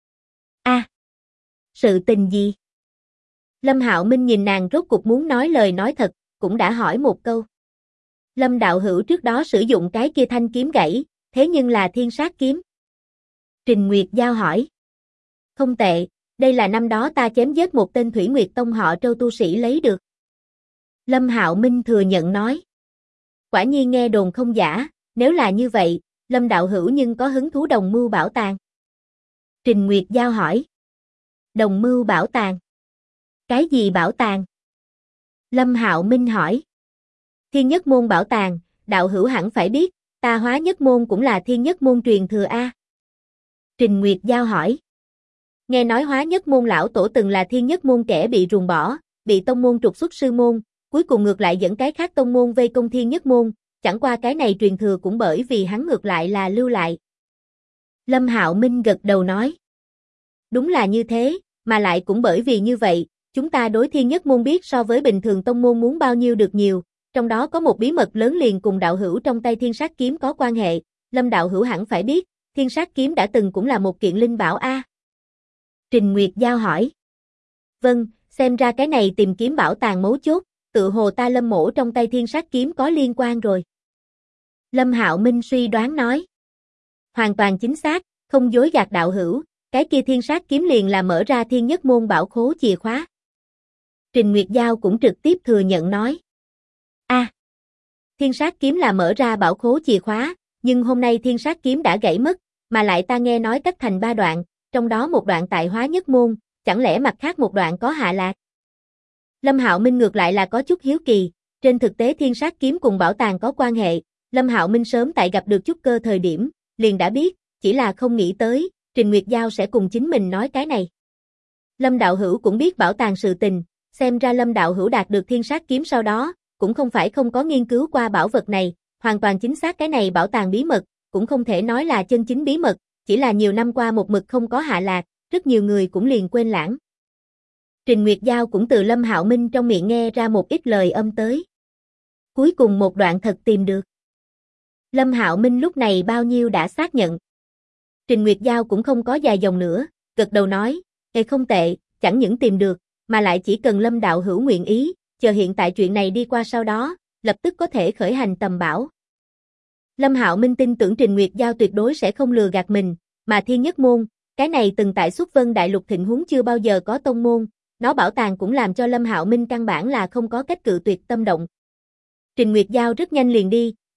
Sự tình gì? Lâm Hạo Minh nhìn nàng rốt cục muốn nói lời nói thật, cũng đã hỏi một câu. Lâm đạo hữu trước đó sử dụng cái kia thanh kiếm gãy, thế nhưng là thiên sát kiếm. Trình Nguyệt Giao hỏi. Không tệ, đây là năm đó ta chém giết một tên Thủy Nguyệt Tông họ Trâu tu sĩ lấy được. Lâm Hạo Minh thừa nhận nói. Quả nhiên nghe đồn không giả, nếu là như vậy, Lâm đạo hữu nhưng có hứng thú đồng mưu bảo tàng. Trình Nguyệt Giao hỏi. Đồng mưu bảo tàng. Cái gì bảo tàng? Lâm Hạo Minh hỏi. Thiên Nhất Môn bảo tàng, đạo hữu hẳn phải biết, ta Hóa Nhất Môn cũng là Thiên Nhất Môn truyền thừa a. Trình Nguyệt Giao hỏi. Nghe nói Hóa Nhất Môn lão tổ từng là Thiên Nhất Môn kẻ bị ruồng bỏ, bị tông môn trục xuất sư môn, cuối cùng ngược lại dẫn cái khác tông môn vây công Thiên Nhất Môn, chẳng qua cái này truyền thừa cũng bởi vì hắn ngược lại là lưu lại. Lâm Hạo Minh gật đầu nói. Đúng là như thế, mà lại cũng bởi vì như vậy, chúng ta đối Thiên Nhất Môn biết so với bình thường tông môn muốn bao nhiêu được nhiều, trong đó có một bí mật lớn liền cùng đạo hữu trong tay Thiên Sát Kiếm có quan hệ, Lâm đạo hữu hẳn phải biết, Thiên Sát Kiếm đã từng cũng là một kiện linh bảo a. Trình Nguyệt Giao hỏi. Vâng, xem ra cái này tìm kiếm bảo tàng mấu chốt, tự hồ ta Lâm mỗ trong tay Thiên Sát Kiếm có liên quan rồi. Lâm Hạo Minh suy đoán nói. Hoàn toàn chính xác, không dối gạt đạo hữu, cái kia Thiên Sát Kiếm liền là mở ra Thiên Nhất Môn bảo khố chìa khóa. Trình Nguyệt Giao cũng trực tiếp thừa nhận nói. Thiên Sát Kiếm là mở ra bảo khố chìa khóa, nhưng hôm nay Thiên Sát Kiếm đã gãy mất, mà lại ta nghe nói cắt thành 3 đoạn, trong đó một đoạn tại Hóa Nhất Môn, chẳng lẽ mặt khác một đoạn có hạ lạc? Lâm Hạo Minh ngược lại là có chút hiếu kỳ, trên thực tế Thiên Sát Kiếm cùng bảo tàng có quan hệ, Lâm Hạo Minh sớm tại gặp được Trúc Cơ thời điểm, liền đã biết, chỉ là không nghĩ tới, Trình Nguyệt Giao sẽ cùng chính mình nói cái này. Lâm đạo hữu cũng biết bảo tàng sự tình, xem ra Lâm đạo hữu đạt được Thiên Sát Kiếm sau đó, cũng không phải không có nghiên cứu qua bảo vật này, hoàn toàn chính xác cái này bảo tàng bí mật, cũng không thể nói là chân chính bí mật, chỉ là nhiều năm qua một mực không có hạ lạc, rất nhiều người cũng liền quên lãng. Trình Nguyệt Giao cũng từ Lâm Hạo Minh trong miệng nghe ra một ít lời âm tới. Cuối cùng một đoạn thật tìm được. Lâm Hạo Minh lúc này bao nhiêu đã xác nhận. Trình Nguyệt Giao cũng không có dài dòng nữa, gật đầu nói, không tệ, chẳng những tìm được, mà lại chỉ cần Lâm đạo hữu nguyện ý, chờ hiện tại chuyện này đi qua sau đó, lập tức có thể khởi hành tầm bảo. Lâm Hạo Minh tin tưởng Trình Nguyệt Giao tuyệt đối sẽ không lừa gạt mình, mà Thiên Nhất Môn, cái này từng tại Xuất Vân Đại Lục thịnh huống chưa bao giờ có tông môn, nó bảo tàng cũng làm cho Lâm Hạo Minh căn bản là không có cách cự tuyệt tâm động. Trình Nguyệt Giao rất nhanh liền đi,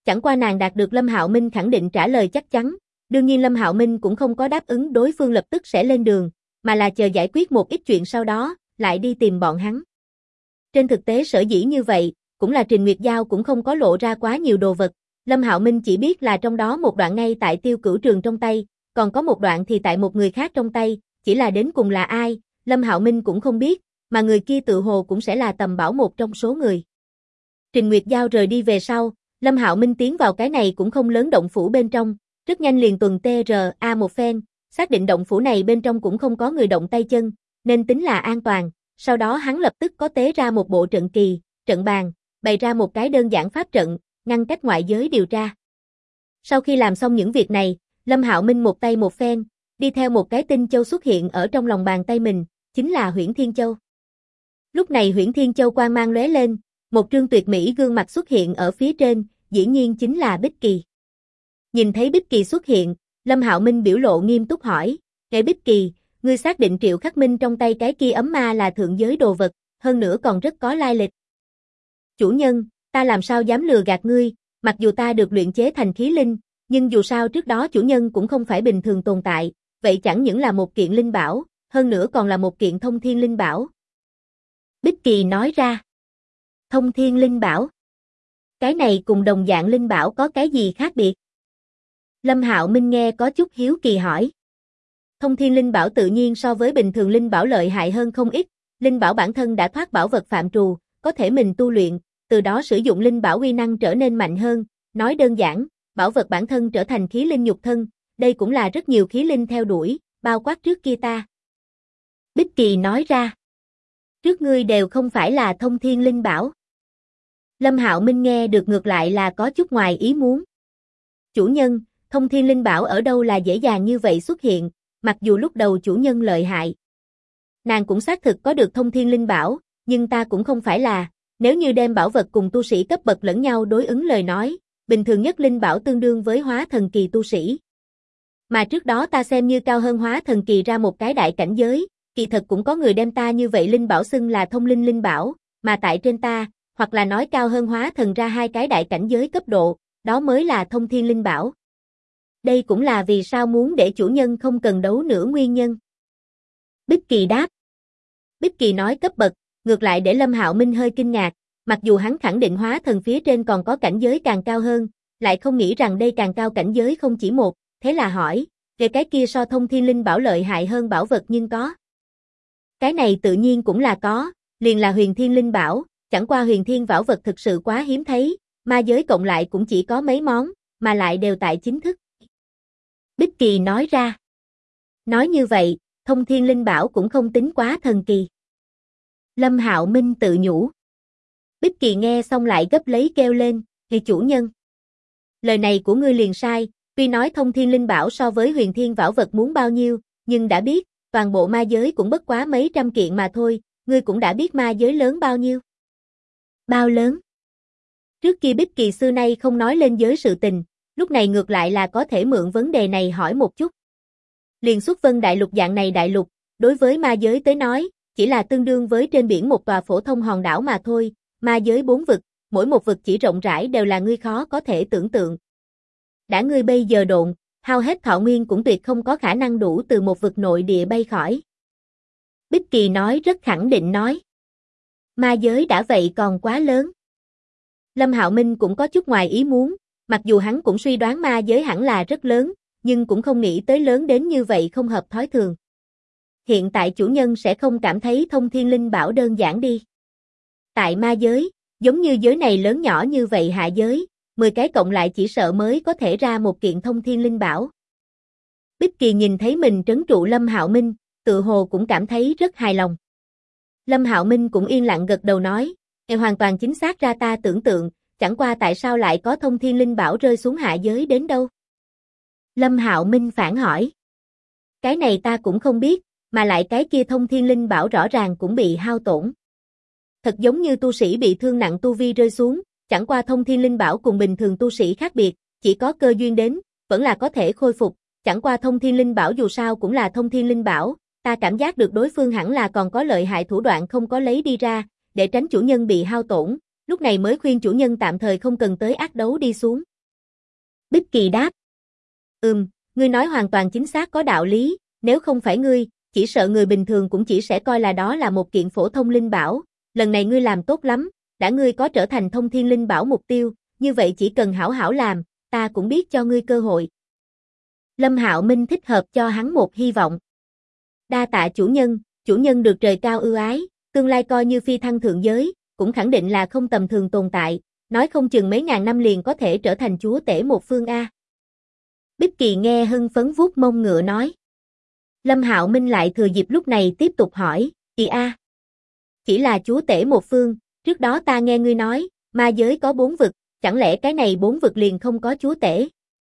chẳng qua nàng đạt được Lâm Hạo Minh khẳng định trả lời chắc chắn, đương nhiên Lâm Hạo Minh cũng không có đáp ứng đối phương lập tức sẽ lên đường, mà là chờ giải quyết một ít chuyện sau đó, lại đi tìm bọn hắn. Trên thực tế sở dĩ như vậy, cũng là Trình Nguyệt Giao cũng không có lộ ra quá nhiều đồ vật, Lâm Hạo Minh chỉ biết là trong đó một đoạn ngay tại Tiêu Cửu Trường trong tay, còn có một đoạn thì tại một người khác trong tay, chỉ là đến cùng là ai, Lâm Hạo Minh cũng không biết, mà người kia tự hồ cũng sẽ là Tầm Bảo một trong số người. Trình Nguyệt Giao rời đi về sau, Lâm Hạo Minh tiến vào cái này cũng không lớn động phủ bên trong, rất nhanh liền tuần TRA một phen, xác định động phủ này bên trong cũng không có người động tay chân, nên tính là an toàn, sau đó hắn lập tức có tế ra một bộ trận kỳ, trận bàn, bày ra một cái đơn giản pháp trận, ngăn cách ngoại giới điều tra. Sau khi làm xong những việc này, Lâm Hạo Minh một tay một phen, đi theo một cái tinh châu xuất hiện ở trong lòng bàn tay mình, chính là Huyễn Thiên Châu. Lúc này Huyễn Thiên Châu quang mang lóe lên, một trương tuyệt mỹ gương mặt xuất hiện ở phía trên, dĩ nhiên chính là Bích Kỳ. Nhìn thấy Bích Kỳ xuất hiện, Lâm Hạo Minh biểu lộ nghiêm túc hỏi, "Ngài Bích Kỳ, ngươi xác định Triệu Khắc Minh trong tay cái kia ấm ma là thượng giới đồ vật, hơn nữa còn rất có lai lịch?" "Chủ nhân, ta làm sao dám lừa gạt ngươi, mặc dù ta được luyện chế thành khí linh, nhưng dù sao trước đó chủ nhân cũng không phải bình thường tồn tại, vậy chẳng những là một kiện linh bảo, hơn nữa còn là một kiện thông thiên linh bảo." Bích Kỳ nói ra. Thông thiên linh bảo? Cái này cùng đồng dạng linh bảo có cái gì khác biệt? Lâm Hạo Minh nghe có chút hiếu kỳ hỏi. Thông thiên linh bảo tự nhiên so với bình thường linh bảo lợi hại hơn không ít, linh bảo bản thân đã thoát bảo vật phạm trù, có thể mình tu luyện, từ đó sử dụng linh bảo uy năng trở nên mạnh hơn, nói đơn giản, bảo vật bản thân trở thành khí linh nhục thân, đây cũng là rất nhiều khí linh theo đuổi, bao quát trước kia ta. Bích Kỳ nói ra. Trước ngươi đều không phải là thông thiên linh bảo. Lâm Hạo Minh nghe được ngược lại là có chút ngoài ý muốn. Chủ nhân, thông thiên linh bảo ở đâu là dễ dàng như vậy xuất hiện, mặc dù lúc đầu chủ nhân lợi hại. Nàng cũng xác thực có được thông thiên linh bảo, nhưng ta cũng không phải là, nếu như đem bảo vật cùng tu sĩ cấp bậc lẫn nhau đối ứng lời nói, bình thường nhất linh bảo tương đương với hóa thần kỳ tu sĩ. Mà trước đó ta xem như cao hơn hóa thần kỳ ra một cái đại cảnh giới, kỳ thật cũng có người đem ta như vậy linh bảo xưng là thông linh linh bảo, mà tại trên ta, hoặc là nói cao hơn hóa thần ra hai cái đại cảnh giới cấp độ, đó mới là thông thiên linh bảo. Đây cũng là vì sao muốn để chủ nhân không cần đấu nữa nguyên nhân. Bích Kỳ đáp. Bích Kỳ nói cấp bậc, ngược lại để Lâm Hạo Minh hơi kinh ngạc, mặc dù hắn khẳng định hóa thần phía trên còn có cảnh giới càng cao hơn, lại không nghĩ rằng đây càng cao cảnh giới không chỉ một, thế là hỏi, về cái kia so thông thiên linh bảo lợi hại hơn bảo vật nhưng có. Cái này tự nhiên cũng là có, liền là huyền thiên linh bảo, chẳng qua huyền thiên bảo vật thực sự quá hiếm thấy, ma giới cộng lại cũng chỉ có mấy món, mà lại đều tại chính thức. Bích Kỳ nói ra. Nói như vậy, thông thiên linh bảo cũng không tính quá thần kỳ. Lâm Hạo Minh tự nhủ. Bích Kỳ nghe xong lại gấp lấy kêu lên, "Thì chủ nhân, lời này của ngươi liền sai, tuy nói thông thiên linh bảo so với huyền thiên bảo vật muốn bao nhiêu, nhưng đã biết, toàn bộ ma giới cũng bất quá mấy trăm kiện mà thôi, ngươi cũng đã biết ma giới lớn bao nhiêu." Bao lớn? Trước kia Bích Kỳ xưa nay không nói lên giới sự tình, lúc này ngược lại là có thể mượn vấn đề này hỏi một chút. Liền xuất Vân Đại Lục dạng này đại lục, đối với ma giới tới nói, chỉ là tương đương với trên biển một tòa phổ thông hòn đảo mà thôi, ma giới 4 vực, mỗi một vực chỉ rộng rãi đều là ngươi khó có thể tưởng tượng. Đã ngươi bây giờ độn, hao hết thọ nguyên cũng tuyệt không có khả năng đủ từ một vực nội địa bay khỏi. Bích Kỳ nói rất khẳng định nói. Ma giới đã vậy còn quá lớn. Lâm Hạo Minh cũng có chút ngoài ý muốn, mặc dù hắn cũng suy đoán ma giới hẳn là rất lớn, nhưng cũng không nghĩ tới lớn đến như vậy không hợp thói thường. Hiện tại chủ nhân sẽ không cảm thấy thông thiên linh bảo đơn giản đi. Tại ma giới, giống như giới này lớn nhỏ như vậy hạ giới, 10 cái cộng lại chỉ sợ mới có thể ra một kiện thông thiên linh bảo. Bích Kỳ nhìn thấy mình trấn trụ Lâm Hạo Minh, tự hồ cũng cảm thấy rất hài lòng. Lâm Hạo Minh cũng yên lặng gật đầu nói, hoàn toàn chính xác ra ta tưởng tượng, chẳng qua tại sao lại có thông thiên linh bảo rơi xuống hạ giới đến đâu? Lâm Hạo Minh phản hỏi. Cái này ta cũng không biết, mà lại cái kia thông thiên linh bảo rõ ràng cũng bị hao tổn. Thật giống như tu sĩ bị thương nặng tu vi rơi xuống, chẳng qua thông thiên linh bảo cùng bình thường tu sĩ khác biệt, chỉ có cơ duyên đến, vẫn là có thể khôi phục, chẳng qua thông thiên linh bảo dù sao cũng là thông thiên linh bảo, ta cảm giác được đối phương hẳn là còn có lợi hại thủ đoạn không có lấy đi ra, để tránh chủ nhân bị hao tổn, lúc này mới khuyên chủ nhân tạm thời không cần tới ác đấu đi xuống, Bích Kỳ đáp. Ngươi nói hoàn toàn chính xác có đạo lý, nếu không phải ngươi, chỉ sợ người bình thường cũng chỉ sẽ coi là đó là một kiện phổ thông linh bảo, lần này ngươi làm tốt lắm, đã ngươi có trở thành thông thiên linh bảo mục tiêu, như vậy chỉ cần hảo hảo làm, ta cũng biết cho ngươi cơ hội. Lâm Hạo Minh thích hợp cho hắn một hy vọng. Đa tạ chủ nhân được trời cao ưu ái, tương lai coi như phi thăng thượng giới, cũng khẳng định là không tầm thường tồn tại, nói không chừng mấy ngàn năm liền có thể trở thành chúa tể một phương A. Bích Kỳ nghe hưng phấn vuốt mông ngựa nói. Lâm Hạo Minh lại thừa dịp lúc này tiếp tục hỏi, chỉ là chúa tể một phương, trước đó ta nghe ngươi nói, ma giới có 4 vực, chẳng lẽ cái này 4 vực liền không có chúa tể?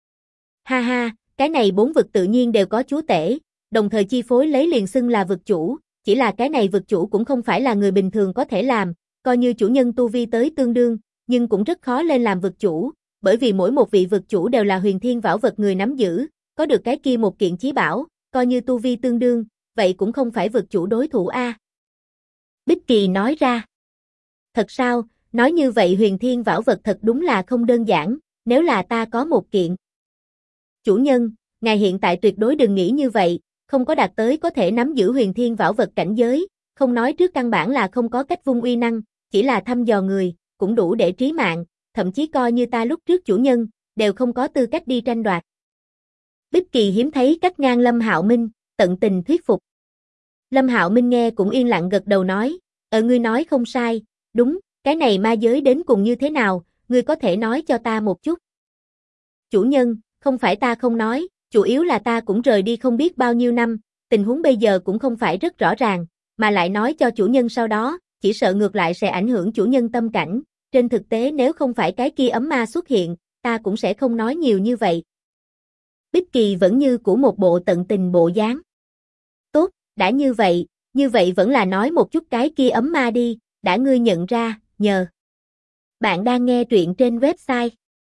Ha ha, cái này 4 vực tự nhiên đều có chúa tể, đồng thời chi phối lấy liền xưng là vực chủ, chỉ là cái này vực chủ cũng không phải là người bình thường có thể làm, coi như chủ nhân tu vi tới tương đương, nhưng cũng rất khó lên làm vực chủ, bởi vì mỗi một vị vực chủ đều là huyền thiên bảo vật người nắm giữ, có được cái kia một kiện chí bảo, coi như tu vi tương đương, vậy cũng không phải vực chủ đối thủ a. Bích Kỳ nói ra. Thật sao, nói như vậy huyền thiên bảo vật thật đúng là không đơn giản, nếu là ta có một kiện. Chủ nhân, ngài hiện tại tuyệt đối đừng nghĩ như vậy, không có đạt tới có thể nắm giữ huyền thiên bảo vật cảnh giới, không nói trước căn bản là không có cách vung uy năng, chỉ là thăm dò người, cũng đủ để trí mạng, thậm chí coi như ta lúc trước chủ nhân, đều không có tư cách đi tranh đoạt. Bích Kỳ hiếm thấy cắt ngang Lâm Hạo Minh, tận tình thuyết phục. Lâm Hạo Minh nghe cũng yên lặng gật đầu nói, ngươi nói không sai, đúng, cái này ma giới đến cùng như thế nào, ngươi có thể nói cho ta một chút. Chủ nhân, không phải ta không nói, chủ yếu là ta cũng rời đi không biết bao nhiêu năm, tình huống bây giờ cũng không phải rất rõ ràng, mà lại nói cho chủ nhân sau đó, chỉ sợ ngược lại sẽ ảnh hưởng chủ nhân tâm cảnh, trên thực tế nếu không phải cái kia ấm ma xuất hiện, ta cũng sẽ không nói nhiều như vậy. Bích Kỳ vẫn như của một bộ tận tình bộ dáng. Tốt, đã như vậy vẫn là nói một chút cái kia ấm ma đi, đã ngươi nhận ra, nhờ. Bạn đang nghe truyện trên website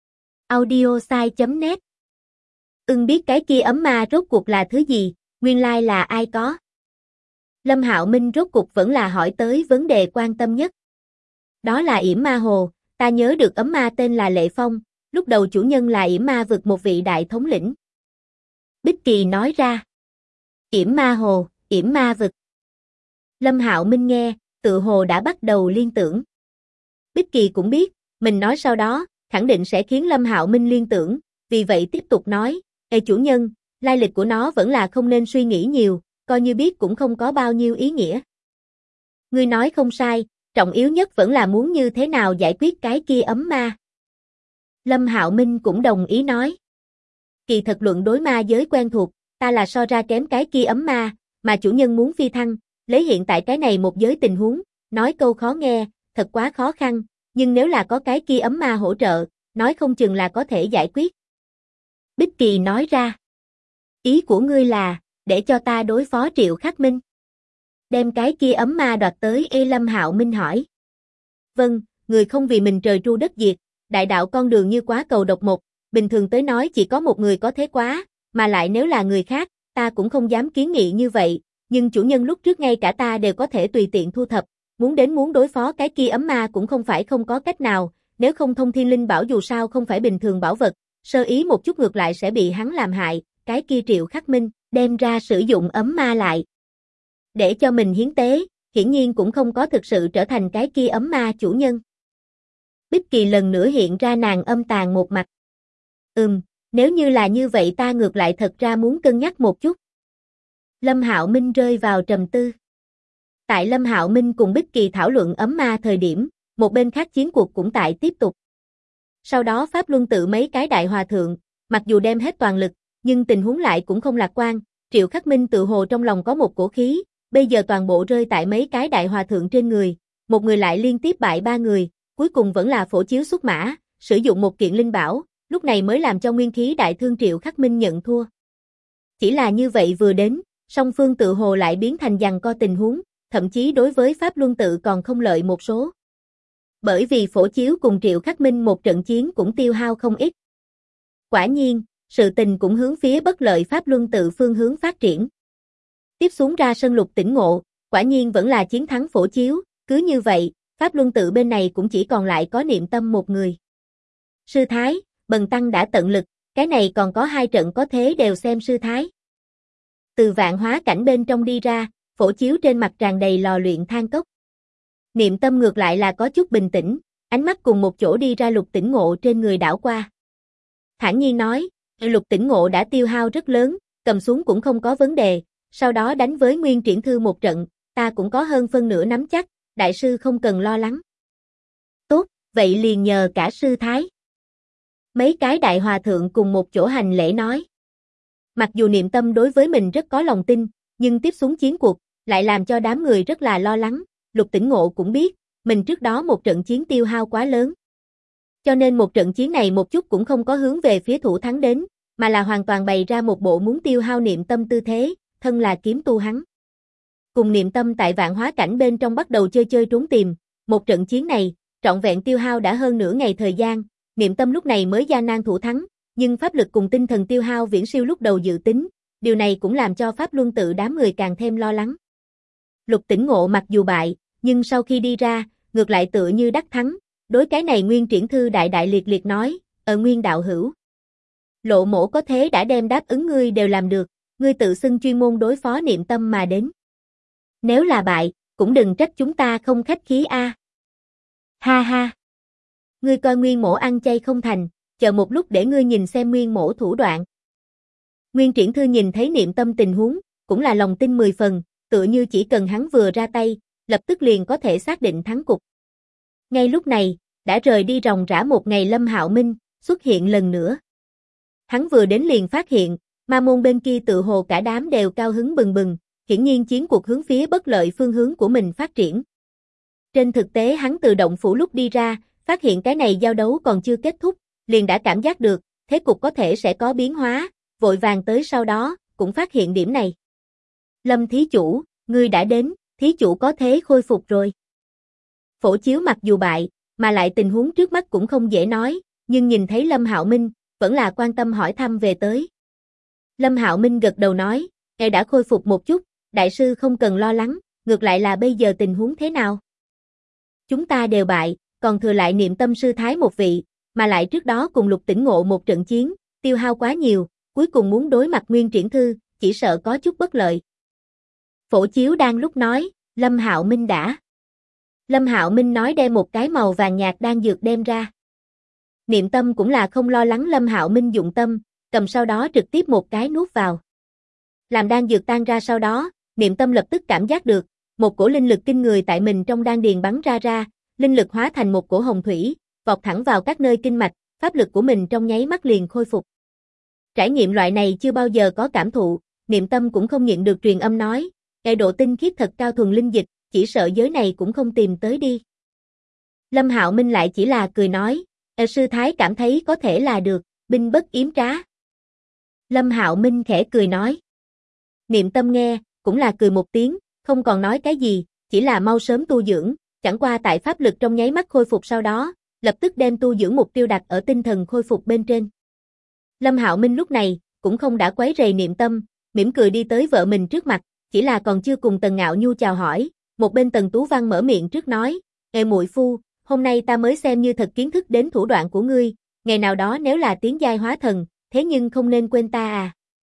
audiosai.net. Biết cái kia ấm ma rốt cuộc là thứ gì, nguyên lai là ai có. Lâm Hạo Minh rốt cuộc vẫn là hỏi tới vấn đề quan tâm nhất. Đó là Yểm Ma Hồ, ta nhớ được ấm ma tên là Lệ Phong, lúc đầu chủ nhân là Yểm Ma vực một vị đại thống lĩnh. Bích Kỳ nói ra. Yểm Ma Hồ, Yểm Ma vực. Lâm Hạo Minh nghe, tự hồ đã bắt đầu liên tưởng. Bích Kỳ cũng biết, mình nói sau đó, khẳng định sẽ khiến Lâm Hạo Minh liên tưởng, vì vậy tiếp tục nói, chủ nhân, lai lịch của nó vẫn là không nên suy nghĩ nhiều, coi như biết cũng không có bao nhiêu ý nghĩa. Ngươi nói không sai, trọng yếu nhất vẫn là muốn như thế nào giải quyết cái kia ấm ma. Lâm Hạo Minh cũng đồng ý nói. Kỳ thật luận đối ma giới quen thuộc, ta là so ra kém cái kia ấm ma, mà chủ nhân muốn phi thăng, lấy hiện tại cái này một giới tình huống, nói câu khó nghe, thật quá khó khăn, nhưng nếu là có cái kia ấm ma hỗ trợ, nói không chừng là có thể giải quyết. Bích Kỳ nói ra. Ý của ngươi là, để cho ta đối phó Triệu Khắc Minh. Đem cái kia ấm ma đoạt tới. Lâm Hạo Minh hỏi. Vâng, người không vì mình trời tru đất diệt, đại đạo con đường như quá cầu độc một, bình thường tới nói chỉ có một người có thế quá, mà lại nếu là người khác, ta cũng không dám kiến nghị như vậy, nhưng chủ nhân lúc trước ngay cả ta đều có thể tùy tiện thu thập, muốn đối phó cái kia ấm ma cũng không phải không có cách nào, nếu không thông thiên linh bảo dù sao không phải bình thường bảo vật, sơ ý một chút ngược lại sẽ bị hắn làm hại, cái kia Triệu Khắc Minh, đem ra sử dụng ấm ma lại. Để cho mình hiến tế, hiển nhiên cũng không có thực sự trở thành cái kia ấm ma chủ nhân. Bích Kỳ lần nữa hiện ra nàng âm tàn một mặt. Nếu như là như vậy ta ngược lại thật ra muốn cân nhắc một chút. Lâm Hạo Minh rơi vào trầm tư. Tại Lâm Hạo Minh cùng Bích Kỳ thảo luận ấm ma thời điểm, một bên khác chiến cuộc cũng tại tiếp tục. Sau đó Pháp Luân tự mấy cái đại hòa thượng, mặc dù đem hết toàn lực, nhưng tình huống lại cũng không lạc quan, Triệu Khắc Minh tự hồ trong lòng có một cổ khí, bây giờ toàn bộ rơi tại mấy cái đại hòa thượng trên người, một người lại liên tiếp bại 3 người, cuối cùng vẫn là Phổ Chiếu xuất mã, sử dụng một kiện linh bảo, lúc này mới làm cho nguyên khí đại thương Triệu Khắc Minh nhận thua. Chỉ là như vậy vừa đến, song phương tự hồ lại biến thành giằng co tình huống, thậm chí đối với Pháp Luân tự còn không lợi một số. Bởi vì Phổ Chiếu cùng Triệu Khắc Minh một trận chiến cũng tiêu hao không ít. Quả nhiên, sự tình cũng hướng phía bất lợi Pháp Luân tự phương hướng phát triển. Tiếp xuống ra sân lục tỉnh ngộ, quả nhiên vẫn là chiến thắng Phổ Chiếu, cứ như vậy, Pháp Luân tự bên này cũng chỉ còn lại có Niệm Tâm một người. Sư Thái, Bần Tăng đã tận lực, cái này còn có 2 trận có thế đều xem sư thái. Từ vạn hóa cảnh bên trong đi ra, phổ chiếu trên mặt tràn đầy lò luyện than cốc. Niệm tâm ngược lại là có chút bình tĩnh, ánh mắt cùng một chỗ đi ra Lục Tỉnh Ngộ trên người đảo qua. Thản nhiên nói, Lục Tỉnh Ngộ đã tiêu hao rất lớn, cầm xuống cũng không có vấn đề, sau đó đánh với Nguyên Triển Thư một trận, ta cũng có hơn phân nửa nắm chắc, đại sư không cần lo lắng. Tốt, vậy liền nhờ cả sư thái. Mấy cái đại hòa thượng cùng một chỗ hành lễ nói. Mặc dù Niệm Tâm đối với mình rất có lòng tin, nhưng tiếp xuống chiến cuộc, lại làm cho đám người rất là lo lắng, Lục Tỉnh Ngộ cũng biết, mình trước đó một trận chiến tiêu hao quá lớn. Cho nên một trận chiến này một chút cũng không có hướng về phía thủ thắng đến, mà là hoàn toàn bày ra một bộ muốn tiêu hao Niệm Tâm tư thế, thân là kiếm tu hắn. Cùng Niệm Tâm tại vạn hóa cảnh bên trong bắt đầu chơi chơi trốn tìm, một trận chiến này, trọn vẹn tiêu hao đã hơn nửa ngày thời gian, Niệm Tâm lúc này mới gian nan thủ thắng, nhưng pháp lực cùng tinh thần tiêu hao viễn siêu lúc đầu dự tính, điều này cũng làm cho Pháp Luân tự đám người càng thêm lo lắng. Lục Tỉnh Ngộ mặc dù bại, nhưng sau khi đi ra, ngược lại tựa như đắc thắng, đối cái này Nguyên Triển Thư đại đại liệt liệt nói, Nguyên đạo hữu. Lộ mổ có thế đã đem đáp ứng ngươi đều làm được, ngươi tự xưng chuyên môn đối phó Niệm Tâm mà đến. Nếu là bại, cũng đừng trách chúng ta không khách khí a. Ha ha. Ngươi coi Nguyên mổ ăn chay không thành, chờ một lúc để ngươi nhìn xem Nguyên mổ thủ đoạn. Nguyên Triển Thư nhìn thấy Niệm Tâm tình huống, cũng là lòng tin 10 phần, tựa như chỉ cần hắn vừa ra tay, lập tức liền có thể xác định thắng cục. Ngay lúc này, đã rời đi ròng rã một ngày Lâm Hạo Minh, xuất hiện lần nữa. Hắn vừa đến liền phát hiện, ma môn bên kia tự hồ cả đám đều cao hứng bừng bừng, hiển nhiên chiến cuộc hướng phía bất lợi phương hướng của mình phát triển. Trên thực tế hắn từ động phủ lúc đi ra, phát hiện cái này giao đấu còn chưa kết thúc, liền đã cảm giác được, thế cục có thể sẽ có biến hóa, vội vàng tới sau đó, cũng phát hiện điểm này. Lâm thí chủ, ngươi đã đến, thí chủ có thế khôi phục rồi. Phổ Chiếu mặc dù bại, mà lại tình huống trước mắt cũng không dễ nói, nhưng nhìn thấy Lâm Hạo Minh, vẫn là quan tâm hỏi thăm về tới. Lâm Hạo Minh gật đầu nói, ngài đã khôi phục một chút, đại sư không cần lo lắng, ngược lại là bây giờ tình huống thế nào? Chúng ta đều bại, còn thừa lại Niệm Tâm sư thái một vị, mà lại trước đó cùng Lục Tỉnh Ngộ một trận chiến, tiêu hao quá nhiều, cuối cùng muốn đối mặt Nguyên Triển Thư, chỉ sợ có chút bất lợi. Phổ Chiếu đang lúc nói, Lâm Hạo Minh đã. Lâm Hạo Minh nói đem một cái màu vàng nhạt đan dược đem ra. Niệm Tâm cũng là không lo lắng Lâm Hạo Minh dụng tâm, cầm sau đó trực tiếp một cái nuốt vào. Làm đan dược tan ra sau đó, Niệm Tâm lập tức cảm giác được, một cổ linh lực kinh người tại mình trong đan điền bắn ra, linh lực hóa thành một cổ hồng thủy, vọt thẳng vào các nơi kinh mạch, pháp lực của mình trong nháy mắt liền khôi phục. Trải nghiệm loại này chưa bao giờ có cảm thụ, Niệm Tâm cũng không nhịn được truyền âm nói, cái độ tinh khiết thật cao thuần linh dịch, chỉ sợ giới này cũng không tìm tới đi. Lâm Hạo Minh lại chỉ là cười nói, sư thái cảm thấy có thể là được, binh bất yếm trá. Lâm Hạo Minh khẽ cười nói. Niệm Tâm nghe, cũng là cười một tiếng, không còn nói cái gì, chỉ là mau sớm tu dưỡng, chẳng qua tại pháp lực trong nháy mắt khôi phục sau đó, lập tức đem tu dưỡng mục tiêu đặt ở tinh thần khôi phục bên trên. Lâm Hạo Minh lúc này, cũng không đã quấy rầy Niệm Tâm, mỉm cười đi tới vợ mình trước mặt, chỉ là còn chưa cùng Tần Ngạo Nhu chào hỏi, một bên Tần Tú Văn mở miệng trước nói, muội phu, hôm nay ta mới xem như thật kiến thức đến thủ đoạn của ngươi, ngày nào đó nếu là tiến giai hóa thần, thế nhưng không nên quên ta à.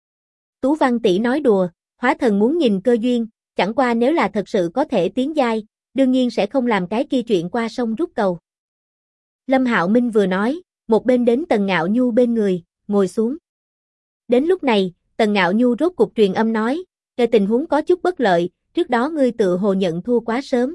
Tú Văn tỷ nói đùa, hóa thần muốn nhìn cơ duyên, chẳng qua nếu là thật sự có thể tiến giai, đương nhiên sẽ không làm cái kia chuyện qua sông rút cầu. Lâm Hạo Minh vừa nói, một bên đến Tần Ngạo Nhu bên người, ngồi xuống. Đến lúc này, Tần Ngạo Nhu rốt cuộc truyền âm nói, cái tình huống có chút bất lợi, trước đó ngươi tự hồ nhận thua quá sớm.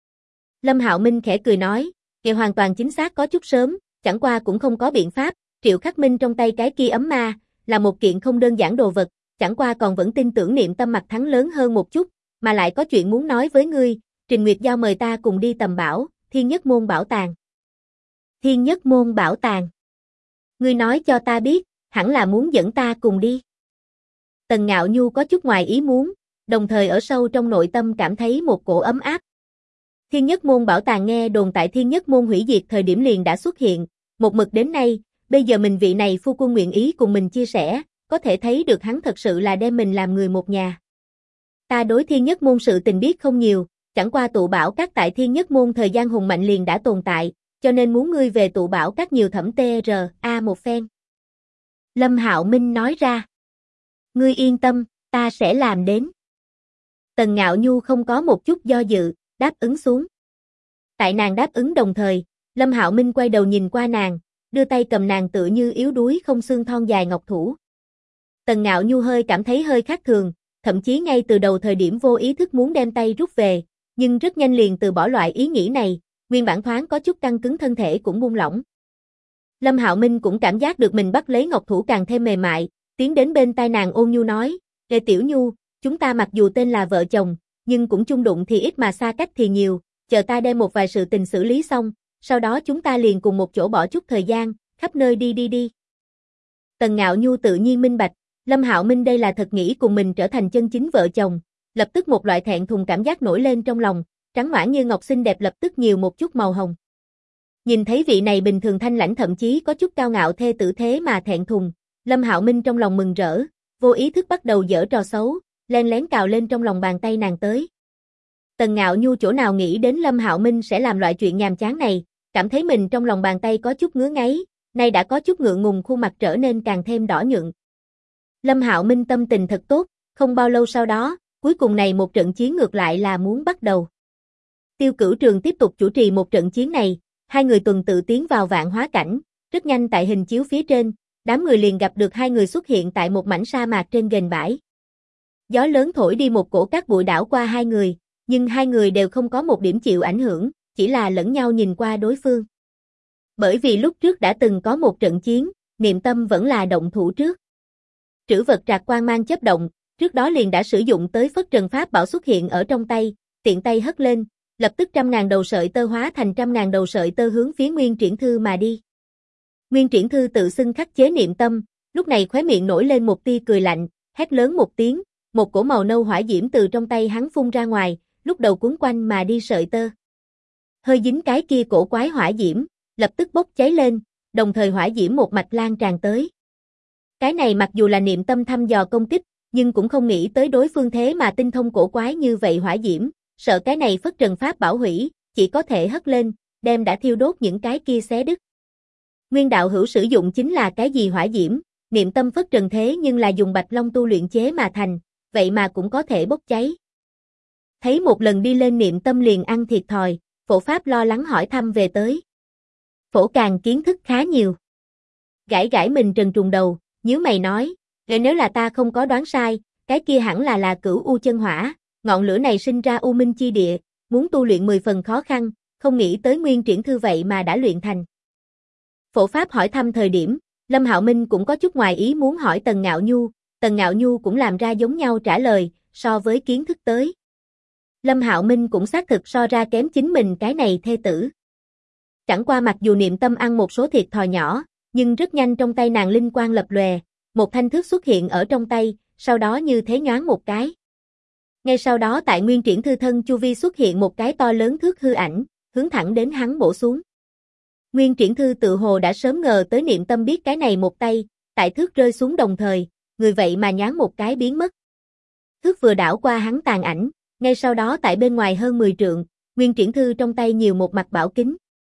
Lâm Hạo Minh khẽ cười nói, cái hoàn toàn chính xác có chút sớm, chẳng qua cũng không có biện pháp, Triệu Khắc Minh trong tay cái kia ấm ma, là một kiện không đơn giản đồ vật, chẳng qua còn vẫn tin tưởng Niệm Tâm mặt thắng lớn hơn một chút, mà lại có chuyện muốn nói với ngươi, Trình Nguyệt Giao mời ta cùng đi tầm bảo, Thiên Nhất Môn bảo tàng. Thiên Nhất Môn bảo tàng. Ngươi nói cho ta biết, hẳn là muốn dẫn ta cùng đi. Tần Ngạo Nhu có chút ngoài ý muốn, đồng thời ở sâu trong nội tâm cảm thấy một cổ ấm áp. Thiên Nhất Môn bảo tàng nghe đồn tại Thiên Nhất Môn hủy diệt thời điểm liền đã xuất hiện, một mực đến nay, bây giờ mình vị này phu quân nguyện ý cùng mình chia sẻ, có thể thấy được hắn thật sự là đem mình làm người một nhà. Ta đối Thiên Nhất Môn sự tình biết không nhiều, chẳng qua tụ bảo các tại Thiên Nhất Môn thời gian hùng mạnh liền đã tồn tại, cho nên muốn ngươi về tụ bảo các nhiều thẩm TRA một phen. Lâm Hạo Minh nói ra. Ngươi yên tâm, ta sẽ làm đến. Tần Ngạo Nhu không có một chút do dự, đáp ứng xuống. Tại nàng đáp ứng đồng thời, Lâm Hạo Minh quay đầu nhìn qua nàng, đưa tay cầm nàng tựa như yếu đuối không xương thon dài ngọc thủ. Tần Ngạo Nhu hơi cảm thấy hơi khác thường, thậm chí ngay từ đầu thời điểm vô ý thức muốn đem tay rút về, nhưng rất nhanh liền từ bỏ loại ý nghĩ này, nguyên bản thoáng có chút căng cứng thân thể cũng buông lỏng. Lâm Hạo Minh cũng cảm giác được mình bắt lấy ngọc thủ càng thêm mềm mại, tiến đến bên tai nàng ôn nhu nói, "Ê Tiểu Nhu, chúng ta mặc dù tên là vợ chồng, nhưng cũng chung đụng thì ít mà xa cách thì nhiều, chờ ta đem một vài sự tình xử lý xong, sau đó chúng ta liền cùng một chỗ bỏ chút thời gian, khắp nơi đi." Tần Ngạo Nhu tự nhiên minh bạch, Lâm Hạo Minh đây là thật nghĩ cùng mình trở thành chân chính vợ chồng, lập tức một loại thẹn thùng cảm giác nổi lên trong lòng, trắng nõn như ngọc xinh đẹp lập tức nhiều một chút màu hồng. Nhìn thấy vị này bình thường thanh lãnh thậm chí có chút cao ngạo thê tử thế mà thẹn thùng, Lâm Hạo Minh trong lòng mừng rỡ, vô ý thức bắt đầu giở trò xấu, len lén cào lên trong lòng bàn tay nàng tới. Tần Ngạo Nhu chỗ nào nghĩ đến Lâm Hạo Minh sẽ làm loại chuyện nhàm chán này, cảm thấy mình trong lòng bàn tay có chút ngứa ngáy, nay đã có chút ngượng ngùng, khuôn mặt trở nên càng thêm đỏ nhượng. Lâm Hạo Minh tâm tình thật tốt, không bao lâu sau đó, cuối cùng này một trận chiến ngược lại là muốn bắt đầu. Tiêu Cửu Trường tiếp tục chủ trì một trận chiến này, hai người tuần tự tiến vào vạn hóa cảnh, rất nhanh tại hình chiếu phía trên, đám người liền gặp được hai người xuất hiện tại một mảnh sa mạc trên ghềnh bãi. Gió lớn thổi đi một cổ cát bụi đảo qua hai người, nhưng hai người đều không có một điểm chịu ảnh hưởng, chỉ là lẫn nhau nhìn qua đối phương. Bởi vì lúc trước đã từng có một trận chiến, Niệm Tâm vẫn là động thủ trước. Trữ vật trạc quang mang chớp động, trước đó liền đã sử dụng tới Phất Trần Pháp Bảo xuất hiện ở trong tay, tiện tay hất lên, lập tức 100.000 đầu sợi tơ hóa thành 100.000 đầu sợi tơ hướng phía Nguyên Triển Thư mà đi. Nguyên Triển Thư tự xưng khắc chế Niệm Tâm, lúc này khóe miệng nổi lên một tia cười lạnh, hét lớn một tiếng, một cổ màu nâu hỏa diễm từ trong tay hắn phun ra ngoài, lúc đầu cuốn quanh mà đi sợi tơ. Hơi dính cái kia cổ quái hỏa diễm, lập tức bốc cháy lên, đồng thời hỏa diễm một mạch lan tràn tới. Cái này mặc dù là Niệm Tâm thăm dò công kích, nhưng cũng không nghĩ tới đối phương thế mà tinh thông cổ quái như vậy hỏa diễm, sợ cái này Phất Trần Pháp Bảo hủy, chỉ có thể hất lên, đem đã thiêu đốt những cái kia xé đứt. Nguyên đạo hữu sử dụng chính là cái gì hỏa diễm, Niệm Tâm Phất Trần thế nhưng là dùng Bạch Long tu luyện chế mà thành, vậy mà cũng có thể bốc cháy. Thấy một lần đi lên Niệm Tâm liền ăn thiệt thòi, Phổ Pháp lo lắng hỏi thăm về tới. Phổ Càng kiến thức khá nhiều. Gãi gãi mình trần trùng đầu, nhíu mày nói, nếu là ta không có đoán sai, cái kia hẳn là Cửu U chân hỏa, ngọn lửa này sinh ra U Minh chi địa, muốn tu luyện 10 phần khó khăn, không nghĩ tới Nguyên Triển Thư vậy mà đã luyện thành. Phổ Pháp hỏi thăm thời điểm, Lâm Hạo Minh cũng có chút ngoài ý muốn hỏi Tần Ngạo Nhu cũng làm ra giống nhau trả lời, so với kiến thức tới. Lâm Hạo Minh cũng xác thực so ra kém chính mình cái này thê tử. Chẳng qua mặc dù Niệm Tâm ăn một số thiệt thòi nhỏ, nhưng rất nhanh trong tay nàng linh quang lập lòe, một thanh thước xuất hiện ở trong tay, sau đó như thế nhoáng một cái. Ngay sau đó tại Nguyên Triển Thư thân chu vi xuất hiện một cái to lớn thước hư ảnh, hướng thẳng đến hắn bổ xuống. Nguyên Triển Thư tự hồ đã sớm ngờ tới Niệm Tâm biết cái này một tay, tại thước rơi xuống đồng thời, người vậy mà nhoáng một cái biến mất. Thước vừa đảo qua hắn tàn ảnh, ngay sau đó tại bên ngoài hơn 10 trượng, Nguyên Triển Thư trong tay nhiều một mặt bảo kính.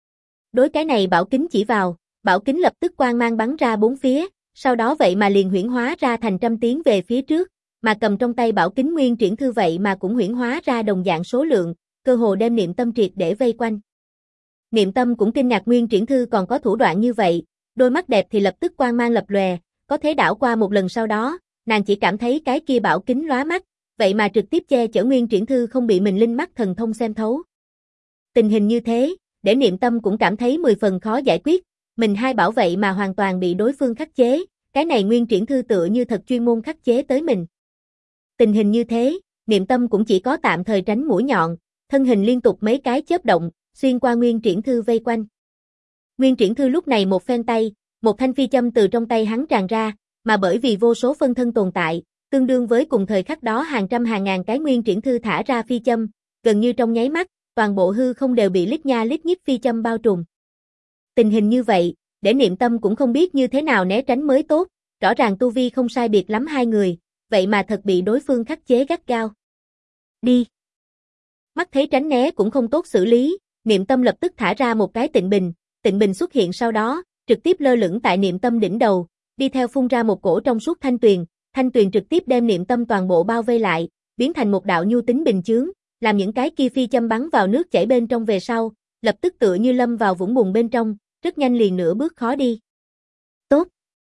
Đối cái này bảo kính chỉ vào, bảo kính lập tức quang mang bắn ra bốn phía, sau đó vậy mà liền huyễn hóa ra thành trăm tiến về phía trước, mà cầm trong tay bảo kính Nguyên Triển Thư vậy mà cũng huyễn hóa ra đồng dạng số lượng, cơ hồ đem Niệm Tâm triệt để vây quanh. Niệm Tâm cũng kinh ngạc Nguyên Triển Thư còn có thủ đoạn như vậy, đôi mắt đẹp thì lập tức quang mang lập lòe, có thế đảo qua một lần sau đó, nàng chỉ cảm thấy cái kia bảo kính lóa mắt, vậy mà trực tiếp che chở Nguyên Triển Thư không bị mình linh mắt thần thông xem thấu. Tình hình như thế, để Niệm Tâm cũng cảm thấy 10 phần khó giải quyết, mình hai bảo vậy mà hoàn toàn bị đối phương khắc chế, cái này Nguyên Triển Thư tựa như thật chuyên môn khắc chế tới mình. Tình hình như thế, Niệm Tâm cũng chỉ có tạm thời tránh mũi nhọn, thân hình liên tục mấy cái chớp động, xuyên qua Nguyên Triển Thư vây quanh. Nguyên Triển Thư lúc này một phen tay, một thanh phi châm từ trong tay hắn tràn ra, mà bởi vì vô số phân thân tồn tại, tương đương với cùng thời khắc đó hàng trăm hàng ngàn cái Nguyên Triển Thư thả ra phi châm, gần như trong nháy mắt, toàn bộ hư không đều bị lít nha lít nhít phi châm bao trùm. Tình hình như vậy, để Niệm Tâm cũng không biết như thế nào né tránh mới tốt, rõ ràng tu vi không sai biệt lắm hai người, vậy mà thật bị đối phương khắc chế gắt gao. Đi! Mắt thấy tránh né cũng không tốt xử lý, Niệm Tâm lập tức thả ra một cái tịnh bình xuất hiện sau đó, trực tiếp lơ lửng tại Niệm Tâm đỉnh đầu, đi theo phun ra một cổ trong suốt thanh tuyền trực tiếp đem Niệm Tâm toàn bộ bao vây lại, biến thành một đạo nhu tính bình chướng, làm những cái kia phi châm bắn vào nước chảy bên trong về sau, lập tức tựa như lâm vào vũng bùn bên trong, rất nhanh liền nửa bước khó đi. Tốt.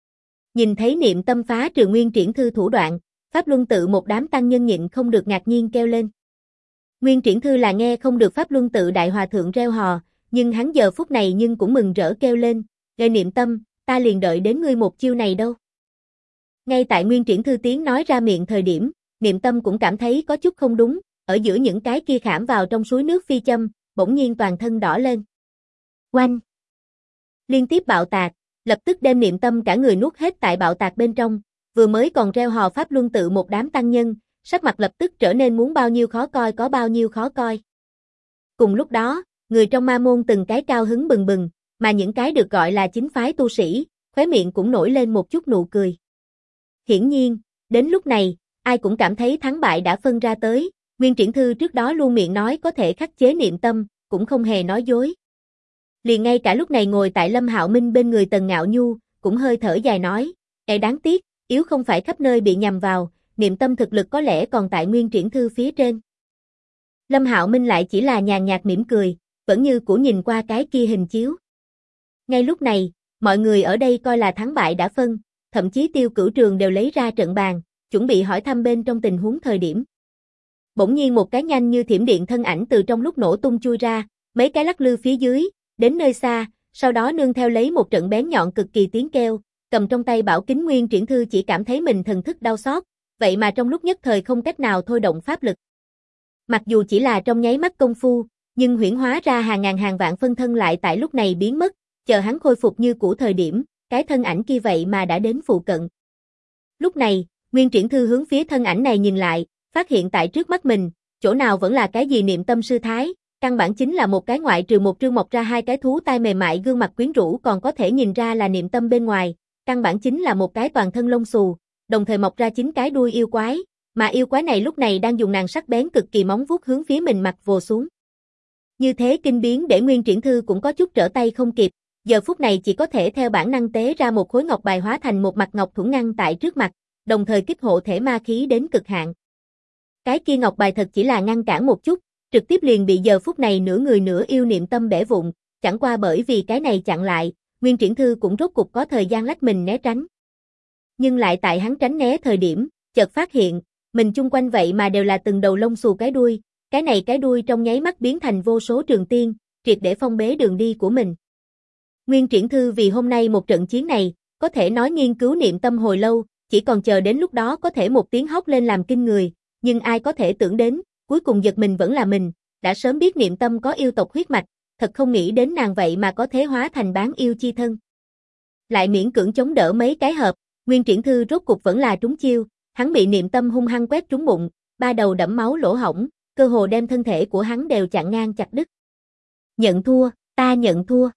Nhìn thấy Niệm Tâm phá trừ Nguyên Triển Thư thủ đoạn, Pháp Luân Tự một đám tăng nhân nhịn không được ngạc nhiên kêu lên. Nguyên Triển Thư là nghe không được Pháp Luân Tự đại hòa thượng reo hò, nhưng hắn giờ phút này nhưng cũng mừng rỡ kêu lên, "Ê Niệm Tâm, ta liền đợi đến ngươi một chiêu này đâu." Ngay tại Nguyên Triển Thư tiếng nói ra miệng thời điểm, Niệm Tâm cũng cảm thấy có chút không đúng, ở giữa những cái kia khảm vào trong suối nước phi châm, bỗng nhiên toàn thân đỏ lên. Oanh! Liên tiếp bạo tạc, lập tức đem Niệm Tâm cả người nuốt hết tại bạo tạc bên trong, vừa mới còn reo hò Pháp Luân Tự một đám tăng nhân, sắc mặt lập tức trở nên muốn bao nhiêu khó coi có bao nhiêu khó coi. Cùng lúc đó, người trong ma môn từng cái cao hứng bừng bừng, mà những cái được gọi là chính phái tu sĩ, khóe miệng cũng nổi lên một chút nụ cười. Hiển nhiên, đến lúc này, ai cũng cảm thấy thắng bại đã phân ra tới, Nguyên Triển Thư trước đó luôn miệng nói có thể khắc chế Niệm Tâm, cũng không hề nói dối. Liền ngay cả lúc này ngồi tại Lâm Hạo Minh bên người Tần Ngạo Nhu, cũng hơi thở dài nói, đáng tiếc, yếu không phải khắp nơi bị nhằm vào, Niệm Tâm thực lực có lẽ còn tại Nguyên Triển Thư phía trên. Lâm Hạo Minh lại chỉ là nhàn nhạt mỉm cười, vẫn như cũ nhìn qua cái kia hình chiếu. Ngay lúc này, mọi người ở đây coi là thắng bại đã phân, thậm chí Tiêu Cửu Trường đều lấy ra trận bàn, chuẩn bị hỏi thăm bên trong tình huống thời điểm. Bỗng nhiên một cái nhanh như thiểm điện thân ảnh từ trong lúc nổ tung chui ra, mấy cái lắc lư phía dưới, đến nơi xa, sau đó nương theo lấy một trận bén nhọn cực kỳ tiếng kêu, cầm trong tay bảo kính Nguyên Triển Thư chỉ cảm thấy mình thần thức đau xót, vậy mà trong lúc nhất thời không cách nào thôi động pháp lực. Mặc dù chỉ là trong nháy mắt công phu, nhưng huyễn hóa ra hàng ngàn hàng vạn phân thân lại tại lúc này biến mất, chờ hắn khôi phục như cũ thời điểm, cái thân ảnh kia vậy mà đã đến phụ cận. Lúc này, Nguyên Triển Thư hướng phía thân ảnh này nhìn lại, phát hiện tại trước mắt mình, chỗ nào vẫn là cái gì Niệm Tâm sư thái, căn bản chính là một cái ngoại trừ một trương mọc ra hai cái thú tai mềm mại gương mặt quyến rũ còn có thể nhìn ra là Niệm Tâm bên ngoài, căn bản chính là một cái toàn thân lông xù, đồng thời mọc ra 9 cái đuôi yêu quái, mà yêu quái này lúc này đang dùng nàng sắc bén cực kỳ móng vuốt hướng phía mình mặt vồ xuống. Như thế kinh biến để Nguyên Triển Thư cũng có chút trở tay không kịp, giờ phút này chỉ có thể theo bản năng tế ra một khối ngọc bài hóa thành một mặt ngọc thuẫn ngăn tại trước mặt, đồng thời kích hộ thể ma khí đến cực hạn. Cái kia ngọc bài thật chỉ là ngăn cản một chút, trực tiếp liền bị giờ phút này nửa người nửa yêu Niệm Tâm bẻ vụn, chẳng qua bởi vì cái này chặn lại, Nguyên Triển Thư cũng rốt cục có thời gian lách mình né tránh. Nhưng lại tại hắn tránh né thời điểm, chợt phát hiện, mình chung quanh vậy mà đều là từng đầu lông xù cái đuôi, cái này cái đuôi trong nháy mắt biến thành vô số trường tiên, triệt để phong bế đường đi của mình. Nguyên Triển Thư vì hôm nay một trận chiến này, có thể nói nghiên cứu Niệm Tâm hồi lâu, chỉ còn chờ đến lúc đó có thể một tiếng hóc lên làm kinh người, nhưng ai có thể tưởng đến, cuối cùng giật mình vẫn là mình, đã sớm biết Niệm Tâm có yêu tộc huyết mạch, thật không nghĩ đến nàng vậy mà có thể hóa thành bán yêu chi thân. Lại miễn cưỡng chống đỡ mấy cái hợp, Nguyên Triển Thư rốt cục vẫn là trúng chiêu, hắn bị Niệm Tâm hung hăng quét trúng bụng, ba đầu đẫm máu lỗ hổng, cơ hồ đem thân thể của hắn đều chặn ngang chặt đứt. Nhận thua, ta nhận thua.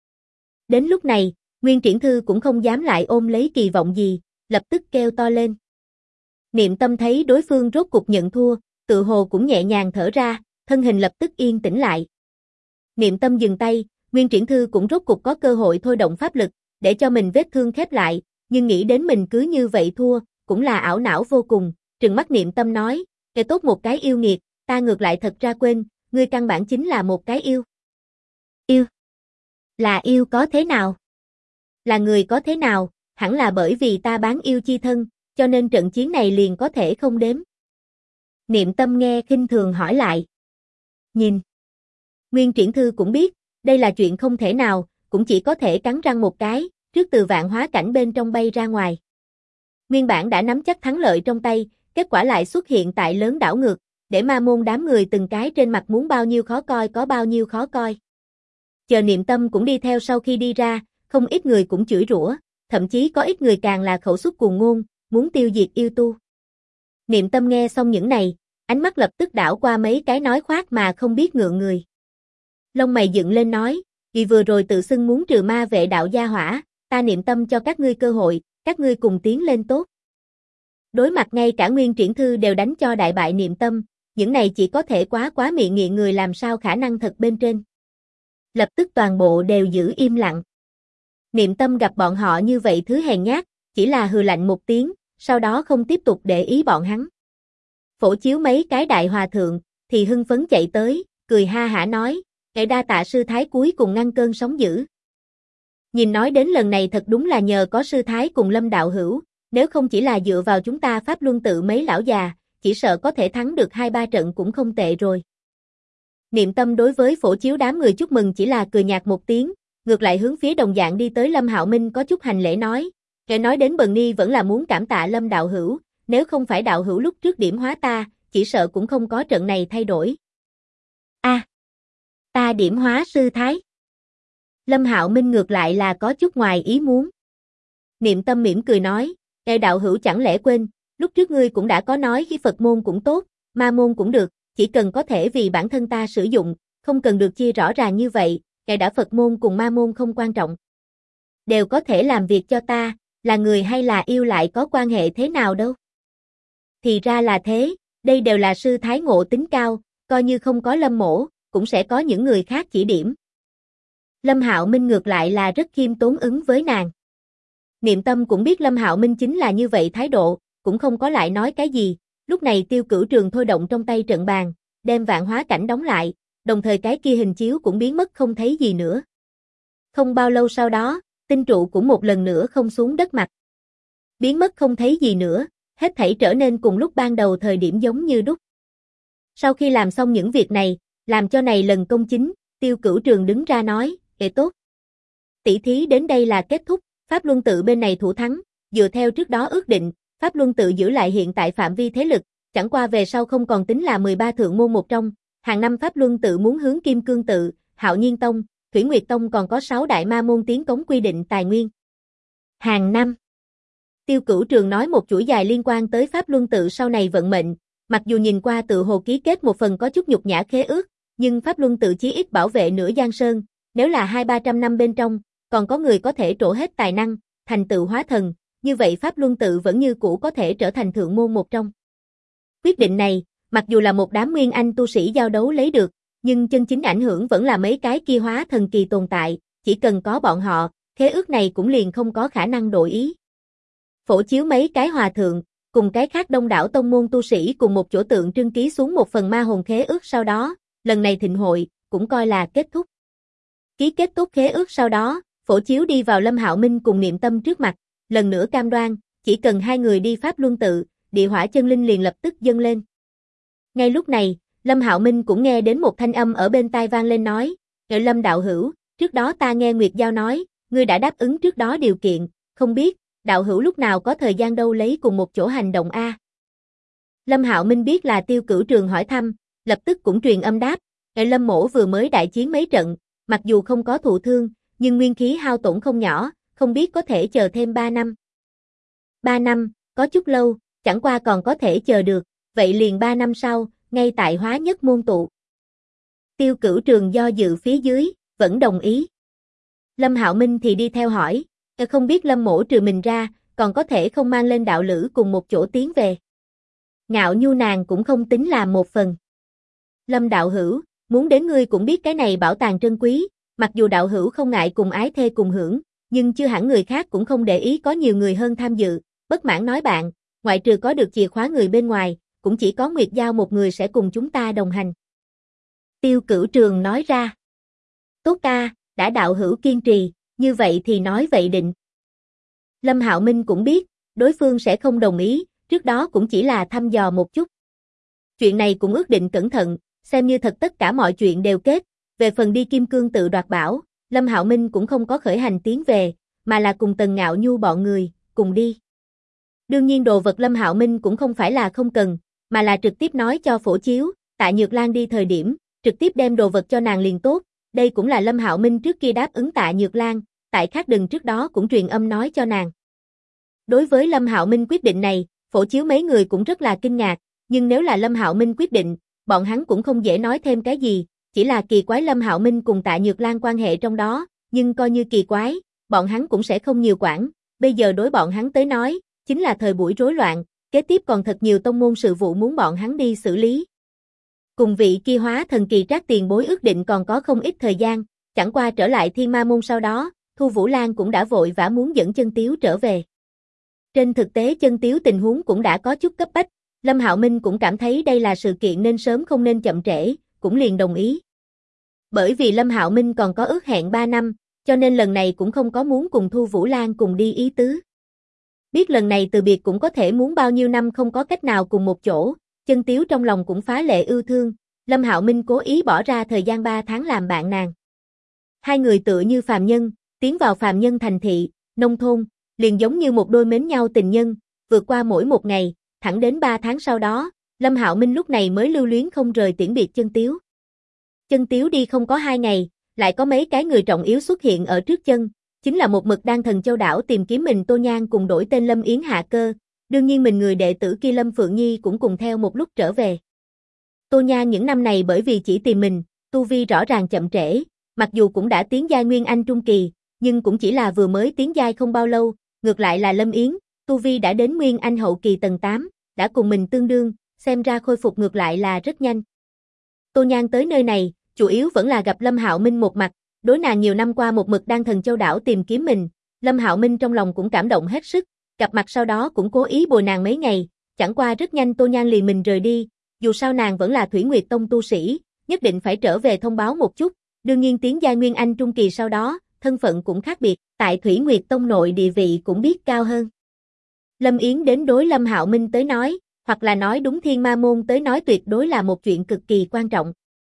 Đến lúc này, Nguyên Triển Thư cũng không dám lại ôm lấy kỳ vọng gì, lập tức kêu to lên. Niệm Tâm thấy đối phương rốt cục nhận thua, tự hồ cũng nhẹ nhàng thở ra, thân hình lập tức yên tĩnh lại. Niệm Tâm dừng tay, Nguyên Triển Thư cũng rốt cục có cơ hội thôi động pháp lực, để cho mình vết thương khép lại, nhưng nghĩ đến mình cứ như vậy thua, cũng là ảo não vô cùng, trừng mắt Niệm Tâm nói, kể tốt một cái yêu nghiệt, ta ngược lại thật ra quên, ngươi căn bản chính là một cái yêu. Yêu? Là yêu có thế nào? Là người có thế nào, hẳn là bởi vì ta bán yêu chi thân, cho nên trận chiến này liền có thể không đếm. Niệm Tâm nghe khinh thường hỏi lại. Nhìn. Nguyên Triển Thư cũng biết, đây là chuyện không thể nào, cũng chỉ có thể cắn răng một cái, trước từ vạn hóa cảnh bên trong bay ra ngoài. Nguyên bản đã nắm chắc thắng lợi trong tay, kết quả lại xuất hiện tại lớn đảo ngược, để ma môn đám người từng cái trên mặt muốn bao nhiêu khó coi có bao nhiêu khó coi. Chờ Niệm Tâm cũng đi theo sau khi đi ra, không ít người cũng chửi rủa, thậm chí có ít người càng là khẩu xuất cuồng ngôn, muốn tiêu diệt yêu tu. Niệm Tâm nghe xong những này, ánh mắt lập tức đảo qua mấy cái nói khoác mà không biết ngượng người. Lông mày dựng lên nói, vì vừa rồi tự xưng muốn trừ ma vệ đạo gia hỏa, ta Niệm Tâm cho các ngươi cơ hội, các ngươi cùng tiến lên tốt. Đối mặt ngay cả Nguyên Triển Thư đều đánh cho đại bại Niệm Tâm, những này chỉ có thể quá miệng nghiện người làm sao khả năng thật bên trên. Lập tức toàn bộ đều giữ im lặng. Niệm Tâm gặp bọn họ như vậy thứ hèn nhát, chỉ là hừ lạnh một tiếng, sau đó không tiếp tục để ý bọn hắn. Phổ Chiếu mấy cái đại hòa thượng, thì hưng phấn chạy tới, cười ha hả nói, "Ngài đa tạ sư thái cuối cùng ngăn cơn sóng dữ. Nhìn nói đến lần này thật đúng là nhờ có sư thái cùng Lâm đạo hữu, nếu không chỉ là dựa vào chúng ta Pháp Luân tự mấy lão già, chỉ sợ có thể thắng được 2-3 trận cũng không tệ rồi." Niệm Tâm đối với Phổ Chiếu đám người chúc mừng chỉ là cười nhạt một tiếng, ngược lại hướng phía đồng dạng đi tới Lâm Hạo Minh có chút hành lễ nói, "Kẻ nói đến Bần Ni vẫn là muốn cảm tạ Lâm đạo hữu, nếu không phải đạo hữu lúc trước điểm hóa ta, chỉ sợ cũng không có trận này thay đổi." "A, ta điểm hóa sư thái?" Lâm Hạo Minh ngược lại là có chút ngoài ý muốn. Niệm Tâm mỉm cười nói, đạo hữu chẳng lẽ quên, lúc trước ngươi cũng đã có nói khi Phật môn cũng tốt, ma môn cũng được, chỉ cần có thể vì bản thân ta sử dụng, không cần được chia rõ ràng như vậy, đã Phật môn cùng ma môn không quan trọng. Đều có thể làm việc cho ta, là người hay là yêu lại có quan hệ thế nào đâu." Thì ra là thế, đây đều là sư thái ngộ tính cao, coi như không có Lâm mỗ, cũng sẽ có những người khác chỉ điểm. Lâm Hạo Minh ngược lại là rất khiêm tốn ứng với nàng. Niệm Tâm cũng biết Lâm Hạo Minh chính là như vậy thái độ, cũng không có lại nói cái gì, lúc này Tiêu Cửu Trường thôi động trong tay trận bàn, đem vạn hóa cảnh đóng lại, đồng thời cái kia hình chiếu cũng biến mất không thấy gì nữa. Không bao lâu sau đó, tinh trụ cũng một lần nữa không xuống đất mặt. Biến mất không thấy gì nữa, hết thảy trở nên cùng lúc ban đầu thời điểm giống như đúc. Sau khi làm xong những việc này, làm cho này lần công chính, Tiêu Cửu Trường đứng ra nói, tốt. Tỷ thí đến đây là kết thúc, Pháp Luân tự bên này thủ thắng, dựa theo trước đó ước định, Pháp Luân tự giữ lại hiện tại phạm vi thế lực, chẳng qua về sau không còn tính là 13 thượng môn một trong, hàng năm Pháp Luân tự muốn hướng Kim Cương tự, Hạo Nhiên tông, Thủy Nguyệt tông còn có 6 đại ma môn tiến cống quy định tài nguyên. Hàng năm. Tiêu Cửu Trường nói một chuỗi dài liên quan tới Pháp Luân tự sau này vận mệnh, mặc dù nhìn qua tự hồ ký kết một phần có chút nhục nhã khế ước, nhưng Pháp Luân tự chí ít bảo vệ nửa Giang Sơn, nếu là 200-300 năm bên trong, còn có người có thể trổ hết tài năng, thành tựu hóa thần, như vậy Pháp Luân tự vẫn như cũ có thể trở thành thượng môn một trong. Quyết định này, mặc dù là một đám nguyên anh tu sĩ giao đấu lấy được, nhưng chân chính ảnh hưởng vẫn là mấy cái kia hóa thần kỳ tồn tại, chỉ cần có bọn họ, khế ước này cũng liền không có khả năng đổi ý. Phổ Chiếu mấy cái hòa thượng, cùng cái khác đông đảo tông môn tu sĩ cùng một chỗ tượng trưng ký xuống một phần ma hồn khế ước sau đó, lần này thịnh hội, cũng coi là kết thúc. Ký kết tốt khế ước sau đó, Phổ Chiếu đi vào Lâm Hạo Minh cùng Niệm Tâm trước mặt, lần nữa cam đoan, chỉ cần hai người đi Pháp Luân tự, địa hỏa chân linh liền lập tức dâng lên. Ngay lúc này, Lâm Hạo Minh cũng nghe đến một thanh âm ở bên tai vang lên nói, Lâm đạo hữu, trước đó ta nghe Nguyệt Giao nói, ngươi đã đáp ứng trước đó điều kiện, không biết, đạo hữu lúc nào có thời gian đâu lấy cùng một chỗ hành động a?" Lâm Hạo Minh biết là Tiêu Cửu Trường hỏi thăm, lập tức cũng truyền âm đáp, Lâm mỗ vừa mới đại chiến mấy trận, mặc dù không có thụ thương, nhưng nguyên khí hao tổn không nhỏ, không biết có thể chờ thêm 3 năm. 3 năm, có chút lâu, chẳng qua còn có thể chờ được, vậy liền 3 năm sau, ngay tại Hóa Nhất môn tụ. Tiêu Cửu Trường do dự phía dưới, vẫn đồng ý. Lâm Hạo Minh thì đi theo hỏi, không biết Lâm mỗ trừ mình ra, còn có thể không mang lên đạo lữ cùng một chỗ tiến về. Ngạo Nhu nàng cũng không tính là một phần. Lâm đạo hữu, muốn đến ngươi cũng biết cái này bảo tàng trân quý, mặc dù đạo hữu không ngại cùng ái thê cùng hưởng, nhưng chưa hẳn người khác cũng không để ý có nhiều người hơn tham dự, bất mãn nói bạn, ngoại trừ có được chìa khóa người bên ngoài, cũng chỉ có Nguyệt Giao một người sẽ cùng chúng ta đồng hành. Tiêu Cửu Trường nói ra. Tốt ca, đã đạo hữu kiên trì, như vậy thì nói vậy định. Lâm Hạo Minh cũng biết, đối phương sẽ không đồng ý, trước đó cũng chỉ là thăm dò một chút. Chuyện này cũng ước định cẩn thận, xem như thật tất cả mọi chuyện đều kết, về phần đi Kim Cương tự đoạt bảo, Lâm Hạo Minh cũng không có khởi hành tiến về, mà là cùng Tần Ngạo Nhu bọn người, cùng đi. Đương nhiên đồ vật Lâm Hạo Minh cũng không phải là không cần, mà là trực tiếp nói cho Phổ Chiếu, Tạ Nhược Lan đi thời điểm, trực tiếp đem đồ vật cho nàng liền tốt, đây cũng là Lâm Hạo Minh trước kia đáp ứng Tạ Nhược Lan, tại khác đừng trước đó cũng truyền âm nói cho nàng. Đối với Lâm Hạo Minh quyết định này, Phổ Chiếu mấy người cũng rất là kinh ngạc, nhưng nếu là Lâm Hạo Minh quyết định, bọn hắn cũng không dễ nói thêm cái gì, chỉ là kỳ quái Lâm Hạo Minh cùng Tạ Nhược Lan quan hệ trong đó, nhưng coi như kỳ quái, bọn hắn cũng sẽ không nhiều quản, bây giờ đối bọn hắn tới nói, chính là thời buổi rối loạn, kế tiếp còn thật nhiều tông môn sự vụ muốn bọn hắn đi xử lý. Cùng vị kia hóa thần kỳ Trác tiền bối ước định còn có không ít thời gian, chẳng qua trở lại Thiên Ma môn sau đó, Thu Vũ Lan cũng đã vội vã muốn dẫn Chân Tiếu trở về. Trên thực tế Chân Tiếu tình huống cũng đã có chút cấp bách, Lâm Hạo Minh cũng cảm thấy đây là sự kiện nên sớm không nên chậm trễ, cũng liền đồng ý. Bởi vì Lâm Hạo Minh còn có ước hẹn 3 năm, cho nên lần này cũng không có muốn cùng Thu Vũ Lan cùng đi ý tứ. Biết lần này từ biệt cũng có thể muốn bao nhiêu năm không có cách nào cùng một chỗ, Chân Tiếu trong lòng cũng phá lệ ưu thương, Lâm Hạo Minh cố ý bỏ ra thời gian 3 tháng làm bạn nàng. Hai người tựa như phàm nhân, tiến vào phàm nhân thành thị, nông thôn, liền giống như một đôi mến nhau tình nhân, vượt qua mỗi một ngày, thẳng đến 3 tháng sau đó, Lâm Hạo Minh lúc này mới lưu luyến không rời tiễn biệt Chân Tiếu. Chân Tiếu đi không có 2 ngày, lại có mấy cái người trọng yếu xuất hiện ở trước chân, chính là một mực đang Thần Châu đảo tìm kiếm mình Tô Nhan cùng đổi tên Lâm Yến hạ cơ, đương nhiên mình người đệ tử kia Lâm Phượng Nhi cũng cùng theo một lúc trở về. Tô Nhan những năm này bởi vì chỉ tìm mình, tu vi rõ ràng chậm trễ, mặc dù cũng đã tiến giai Nguyên Anh Trung Kỳ, nhưng cũng chỉ là vừa mới tiến giai không bao lâu, ngược lại là Lâm Yến, tu vi đã đến Nguyên Anh Hậu Kỳ tầng 8, đã cùng mình tương đương, xem ra khôi phục ngược lại là rất nhanh. Tô Nhan tới nơi này, chủ yếu vẫn là gặp Lâm Hạo Minh một mặt, đối nàng nhiều năm qua một mực đang Thần Châu đảo tìm kiếm mình, Lâm Hạo Minh trong lòng cũng cảm động hết sức, gặp mặt sau đó cũng cố ý bồi nàng mấy ngày, chẳng qua rất nhanh Tô Nhan liền mình rời đi, dù sao nàng vẫn là Thủy Nguyệt Tông tu sĩ, nhất định phải trở về thông báo một chút, đương nhiên tiến giai Nguyên Anh Trung Kỳ sau đó, thân phận cũng khác biệt, tại Thủy Nguyệt Tông nội địa vị cũng biết cao hơn. Lâm Yến đến đối Lâm Hạo Minh tới nói, hoặc là nói đúng Thiên Ma Môn tới nói tuyệt đối là một chuyện cực kỳ quan trọng.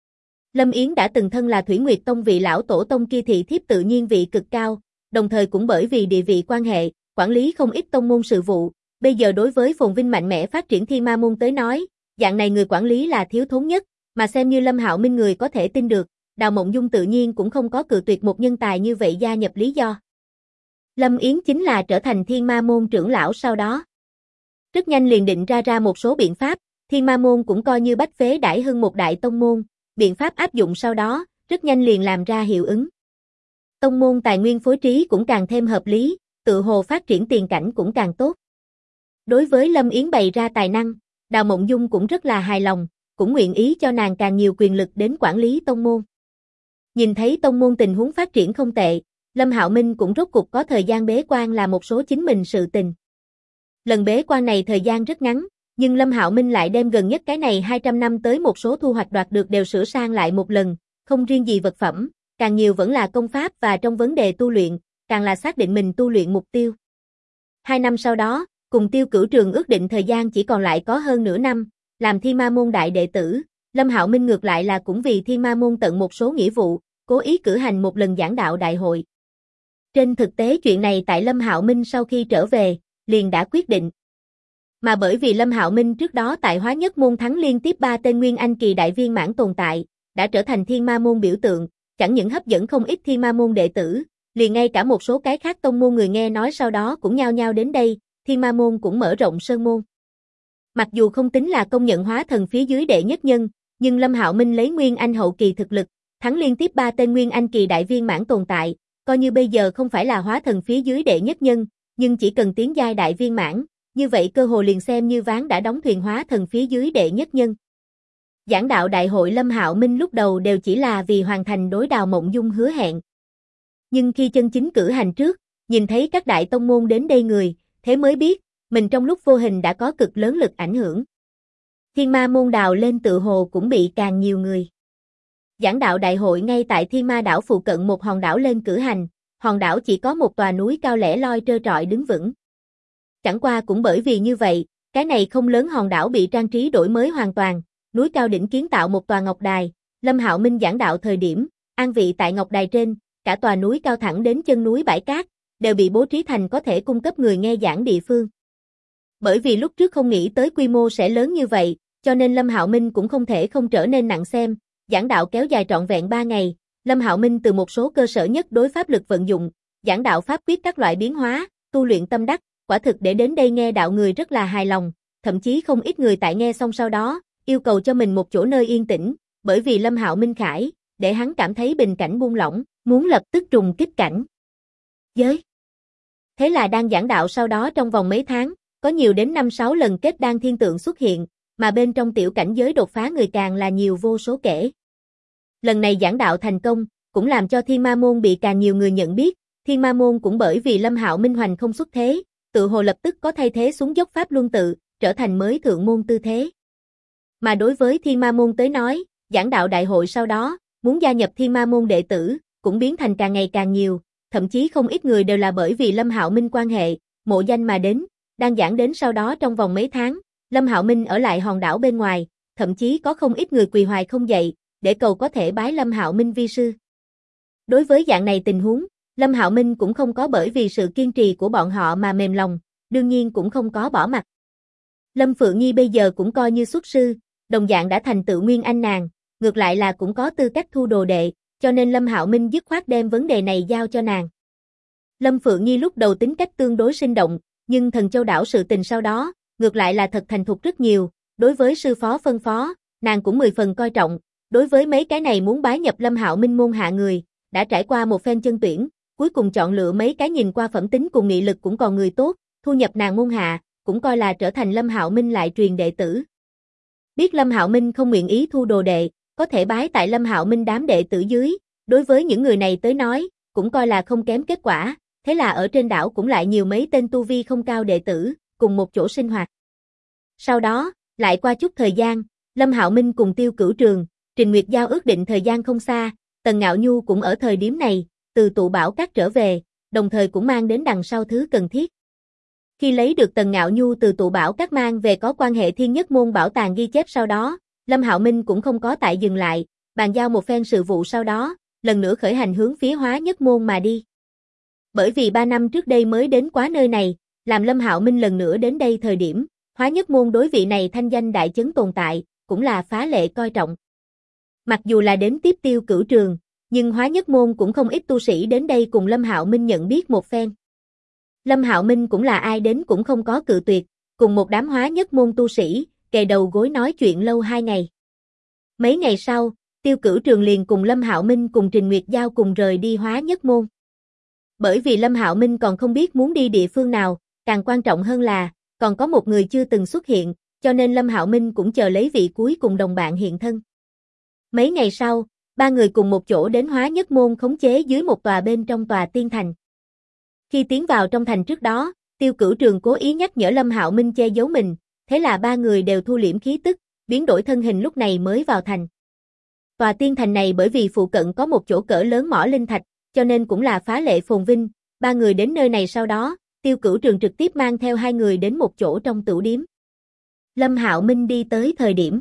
Lâm Yến đã từng thân là Thủy Nguyệt Tông vị lão tổ tông kia thị thiếp tự nhiên vị cực cao, đồng thời cũng bởi vì địa vị quan hệ, quản lý không ít tông môn sự vụ, bây giờ đối với phồn vinh mạnh mẽ phát triển Thiên Ma Môn tới nói, dạng này người quản lý là thiếu thốn nhất, mà xem như Lâm Hạo Minh người có thể tin được, Đào Mộng Dung tự nhiên cũng không có cự tuyệt một nhân tài như vậy gia nhập lý do. Lâm Yến chính là trở thành Thiên Ma Môn trưởng lão sau đó. Rất nhanh liền định ra một số biện pháp, Thiên Ma Môn cũng coi như bách phế đãi hưng một đại tông môn, biện pháp áp dụng sau đó, rất nhanh liền làm ra hiệu ứng. Tông môn tài nguyên phối trí cũng càng thêm hợp lý, tự hồ phát triển tiền cảnh cũng càng tốt. Đối với Lâm Yến bày ra tài năng, Đào Mộng Dung cũng rất là hài lòng, cũng nguyện ý cho nàng càng nhiều quyền lực đến quản lý tông môn. Nhìn thấy tông môn tình huống phát triển không tệ, Lâm Hạo Minh cũng rốt cục có thời gian bế quan làm một số chính mình sự tình. Lần bế quan này thời gian rất ngắn, nhưng Lâm Hạo Minh lại đem gần nhất cái này 200 năm tới một số thu hoạch đoạt được đều sửa sang lại một lần, không riêng gì vật phẩm, càng nhiều vẫn là công pháp và trong vấn đề tu luyện, càng là xác định mình tu luyện mục tiêu. 2 năm sau đó, cùng Tiêu Cửu Trường ước định thời gian chỉ còn lại có hơn nửa năm, làm Thiên Ma Môn đại đệ tử, Lâm Hạo Minh ngược lại là cũng vì Thiên Ma Môn tận một số nghĩa vụ, cố ý cử hành một lần giảng đạo đại hội. Trên thực tế chuyện này tại Lâm Hạo Minh sau khi trở về, liền đã quyết định. Mà bởi vì Lâm Hạo Minh trước đó tại Hóa Nhất Môn thắng liên tiếp 3 tên Nguyên Anh kỳ đại viên mãn tồn tại, đã trở thành Thiên Ma Môn biểu tượng, chẳng những hấp dẫn không ít Thiên Ma Môn đệ tử, liền ngay cả một số cái khác tông môn người nghe nói sau đó cũng nhao nhao đến đây, Thiên Ma Môn cũng mở rộng sơn môn. Mặc dù không tính là công nhận hóa thần phía dưới đệ nhất nhân, nhưng Lâm Hạo Minh lấy Nguyên Anh hậu kỳ thực lực, thắng liên tiếp 3 tên Nguyên Anh kỳ đại viên mãn tồn tại, coi như bây giờ không phải là hóa thần phía dưới đệ nhất nhân, nhưng chỉ cần tiến giai đại viên mãn, như vậy cơ hồ liền xem như ván đã đóng thuyền hóa thần phía dưới đệ nhất nhân. Giảng đạo đại hội Lâm Hạo Minh lúc đầu đều chỉ là vì hoàn thành đối Đào Mộng Dung hứa hẹn. Nhưng khi chân chính cử hành trước, nhìn thấy các đại tông môn đến đây người, thế mới biết, mình trong lúc vô hình đã có cực lớn lực ảnh hưởng. Thiên Ma Môn đào lên tự hồ cũng bị càng nhiều người. Giảng đạo đại hội ngay tại Thiên Ma đảo phụ cận một hòn đảo lên cử hành, hòn đảo chỉ có một tòa núi cao lẻ loi trơ trọi đứng vững. Chẳng qua cũng bởi vì như vậy, cái này không lớn hòn đảo bị trang trí đổi mới hoàn toàn, núi cao đỉnh kiến tạo một tòa ngọc đài, Lâm Hạo Minh giảng đạo thời điểm, an vị tại ngọc đài trên, cả tòa núi cao thẳng đến chân núi bãi cát, đều bị bố trí thành có thể cung cấp người nghe giảng địa phương. Bởi vì lúc trước không nghĩ tới quy mô sẽ lớn như vậy, cho nên Lâm Hạo Minh cũng không thể không trở nên nặng xem, giảng đạo kéo dài trọn vẹn 3 ngày, Lâm Hạo Minh từ một số cơ sở nhất đối pháp lực vận dụng, giảng đạo pháp quyết các loại biến hóa, tu luyện tâm đắc, quả thực để đến đây nghe đạo người rất là hài lòng, thậm chí không ít người tại nghe xong sau đó, yêu cầu cho mình một chỗ nơi yên tĩnh, bởi vì Lâm Hạo Minh khải, để hắn cảm thấy bình cảnh buông lỏng, muốn lập tức trùng kích cảnh giới. Thế là đang giảng đạo sau đó trong vòng mấy tháng, có nhiều đến 5-6 lần kết đan thiên tượng xuất hiện, mà bên trong tiểu cảnh giới đột phá người càng là nhiều vô số kể. Lần này giảng đạo thành công, cũng làm cho Thiên Ma Môn bị càng nhiều người nhận biết, Thiên Ma Môn cũng bởi vì Lâm Hạo Minh hoành không xuất thế, tự hồ lập tức có thay thế xuống dốc Pháp Luân tự, trở thành mới thượng môn tư thế. Mà đối với Thiên Ma môn tới nói, giảng đạo đại hội sau đó, muốn gia nhập Thiên Ma môn đệ tử, cũng biến thành càng ngày càng nhiều, thậm chí không ít người đều là bởi vì Lâm Hạo Minh quan hệ, mộ danh mà đến, đang giảng đến sau đó trong vòng mấy tháng, Lâm Hạo Minh ở lại hòn đảo bên ngoài, thậm chí có không ít người quỳ hoài không dậy, để cầu có thể bái Lâm Hạo Minh vi sư. Đối với dạng này tình huống, Lâm Hạo Minh cũng không có bởi vì sự kiên trì của bọn họ mà mềm lòng, đương nhiên cũng không có bỏ mặt. Lâm Phượng Nhi bây giờ cũng coi như xuất sư, đồng dạng đã thành tựu nguyên anh nàng, ngược lại là cũng có tư cách thu đồ đệ, cho nên Lâm Hạo Minh dứt khoát đem vấn đề này giao cho nàng. Lâm Phượng Nhi lúc đầu tính cách tương đối sinh động, nhưng Thần Châu đảo sự tình sau đó, ngược lại là thật thành thục rất nhiều, đối với sư phó phân phó, nàng cũng 10 phần coi trọng, đối với mấy cái này muốn bái nhập Lâm Hạo Minh môn hạ người, đã trải qua một phen chân tuyển, cuối cùng chọn lựa mấy cái nhìn qua phẩm tính cùng nghị lực cũng còn người tốt, thu nhập nàng môn hạ, cũng coi là trở thành Lâm Hạo Minh lại truyền đệ tử. Biết Lâm Hạo Minh không nguyện ý thu đồ đệ, có thể bái tại Lâm Hạo Minh đám đệ tử dưới, đối với những người này tới nói, cũng coi là không kém kết quả, thế là ở trên đảo cũng lại nhiều mấy tên tu vi không cao đệ tử, cùng một chỗ sinh hoạt. Sau đó, lại qua chút thời gian, Lâm Hạo Minh cùng Tiêu Cửu Trường, Trình Nguyệt Giao ước định thời gian không xa, Tần Ngạo Nhu cũng ở thời điểm này, từ tụ bảo các trở về, đồng thời cũng mang đến đằng sau thứ cần thiết. Khi lấy được Tần Ngạo Nhu từ tụ bảo các mang về có quan hệ Thiên Nhất môn bảo tàng ghi chép sau đó, Lâm Hạo Minh cũng không có tại dừng lại, bàn giao một phen sự vụ sau đó, lần nữa khởi hành hướng phía Hóa Nhất môn mà đi. Bởi vì 3 năm trước đây mới đến quá nơi này, làm Lâm Hạo Minh lần nữa đến đây thời điểm, Hóa Nhất môn đối vị này thanh danh đại chấn tồn tại, cũng là phá lệ coi trọng. Mặc dù là đến tiếp Tiêu Cửu Trường, nhưng Hóa Nhất môn cũng không ít tu sĩ đến đây cùng Lâm Hạo Minh nhận biết một phen. Lâm Hạo Minh cũng là ai đến cũng không có cự tuyệt, cùng một đám Hóa Nhất môn tu sĩ, kề đầu gối nói chuyện lâu 2 ngày. Mấy ngày sau, Tiêu Cửu Trường liền cùng Lâm Hạo Minh cùng Trình Nguyệt Giao cùng rời đi Hóa Nhất môn. Bởi vì Lâm Hạo Minh còn không biết muốn đi địa phương nào, càng quan trọng hơn là, còn có một người chưa từng xuất hiện, cho nên Lâm Hạo Minh cũng chờ lấy vị cuối cùng đồng bạn hiện thân. Mấy ngày sau, 3 người cùng một chỗ đến Hóa Nhất môn khống chế dưới một tòa bên trong tòa tiên thành. Khi tiến vào trong thành trước đó, Tiêu Cửu Trường cố ý nhắc nhở Lâm Hạo Minh che giấu mình, thế là 3 người đều thu liễm khí tức, biến đổi thân hình lúc này mới vào thành. Tòa tiên thành này bởi vì phụ cận có một chỗ cỡ lớn mỏ linh thạch, cho nên cũng là phá lệ phồn vinh, 3 người đến nơi này sau đó, Tiêu Cửu Trường trực tiếp mang theo 2 người đến một chỗ trong tửu điếm. Lâm Hạo Minh đi tới thời điểm.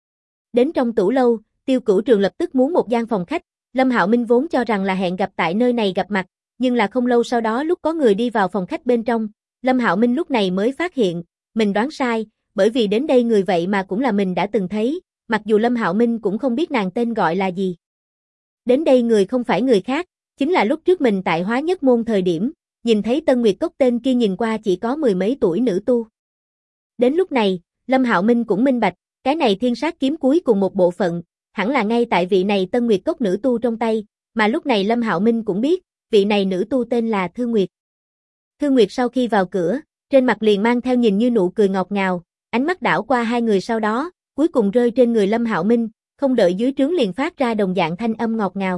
Đến trong tửu lâu, Tiêu Cửu Trường lập tức muốn một gian phòng khách, Lâm Hạo Minh vốn cho rằng là hẹn gặp tại nơi này gặp mặt, nhưng là không lâu sau đó lúc có người đi vào phòng khách bên trong, Lâm Hạo Minh lúc này mới phát hiện, mình đoán sai, bởi vì đến đây người vậy mà cũng là mình đã từng thấy, mặc dù Lâm Hạo Minh cũng không biết nàng tên gọi là gì. Đến đây người không phải người khác, chính là lúc trước mình tại Hóa Nhất môn thời điểm, nhìn thấy Tân Nguyệt Cốc tên kia nhìn qua chỉ có 10 mấy tuổi nữ tu. Đến lúc này, Lâm Hạo Minh cũng minh bạch, cái này thiên sát kiếm cuối cùng một bộ phận, hẳn là ngay tại vị này Tân Nguyệt Cốc nữ tu trong tay, mà lúc này Lâm Hạo Minh cũng biết, vị này nữ tu tên là Thư Nguyệt. Thư Nguyệt sau khi vào cửa, trên mặt liền mang theo nhìn như nụ cười ngọt ngào, ánh mắt đảo qua 2 người sau đó, cuối cùng rơi trên người Lâm Hạo Minh, không đợi dưới trướng liền phát ra đồng dạng thanh âm ngọt ngào.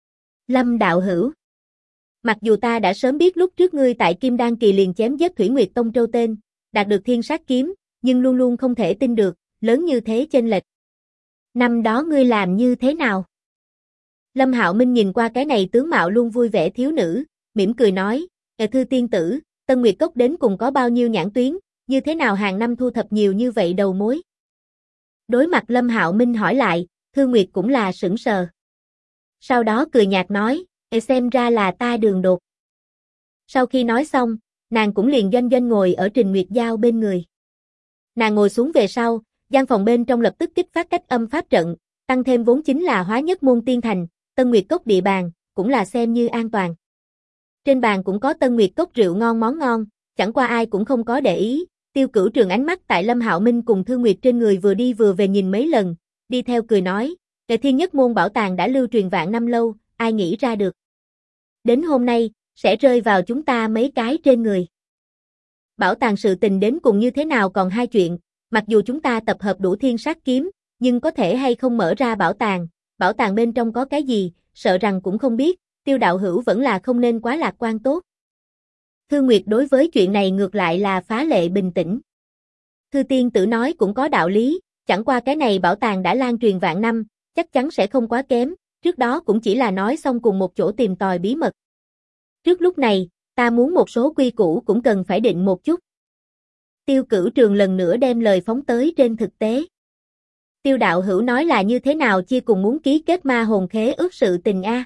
Lâm đạo hữu, mặc dù ta đã sớm biết lúc trước ngươi tại Kim Đan Kỳ liền chém giết Thủy Nguyệt Tông Trâu tên, đạt được thiên sát kiếm, nhưng luôn luôn không thể tin được, lớn như thế chênh lệch. Năm đó ngươi làm như thế nào? Lâm Hạo Minh nhìn qua cái này tướng mạo luôn vui vẻ thiếu nữ, mỉm cười nói, Thư tiên tử, Tân Nguyệt Cốc đến cùng có bao nhiêu nhãn tuyến, như thế nào hàng năm thu thập nhiều như vậy đầu mối? Đối mặt Lâm Hạo Minh hỏi lại, Thư Nguyệt cũng là sững sờ. Sau đó cười nhạt nói, xem ra là ta đường đột. Sau khi nói xong, nàng cũng liền doanh doanh ngồi ở Trình Nguyệt Giao bên người. Nàng ngồi xuống về sau, gian phòng bên trong lập tức kích phát cách âm pháp trận, tăng thêm vốn chính là Hóa Nhất môn tiên thành, Tân Nguyệt Cốc địa bàn, cũng là xem như an toàn. Trên bàn cũng có Tân Nguyệt Cốc rượu ngon món ngon, chẳng qua ai cũng không có để ý, Tiêu Cửu Trường ánh mắt tại Lâm Hạo Minh cùng Thư Nguyệt trên người vừa đi vừa về nhìn mấy lần, đi theo cười nói, Đệ Thiên Nhất môn bảo tàng đã lưu truyền vạn năm lâu, ai nghĩ ra được. Đến hôm nay, sẽ rơi vào chúng ta mấy cái trên người. Bảo tàng sự tình đến cùng như thế nào còn hai chuyện, mặc dù chúng ta tập hợp đủ thiên sát kiếm, nhưng có thể hay không mở ra bảo tàng bên trong có cái gì, sợ rằng cũng không biết, Tiêu đạo hữu vẫn là không nên quá lạc quan tốt. Thư Nguyệt đối với chuyện này ngược lại là phá lệ bình tĩnh. Thư tiên tử nói cũng có đạo lý, chẳng qua cái này bảo tàng đã lan truyền vạn năm, chắc chắn sẽ không quá kém, trước đó cũng chỉ là nói xong cùng một chỗ tìm tòi bí mật. Trước lúc này, ta muốn một số quy củ cũng cần phải định một chút. Tiêu Cửu Trường lần nữa đem lời phóng tới trên thực tế. Tiêu đạo hữu nói là như thế nào chia cùng muốn ký kết ma hồn khế ước sự tình a?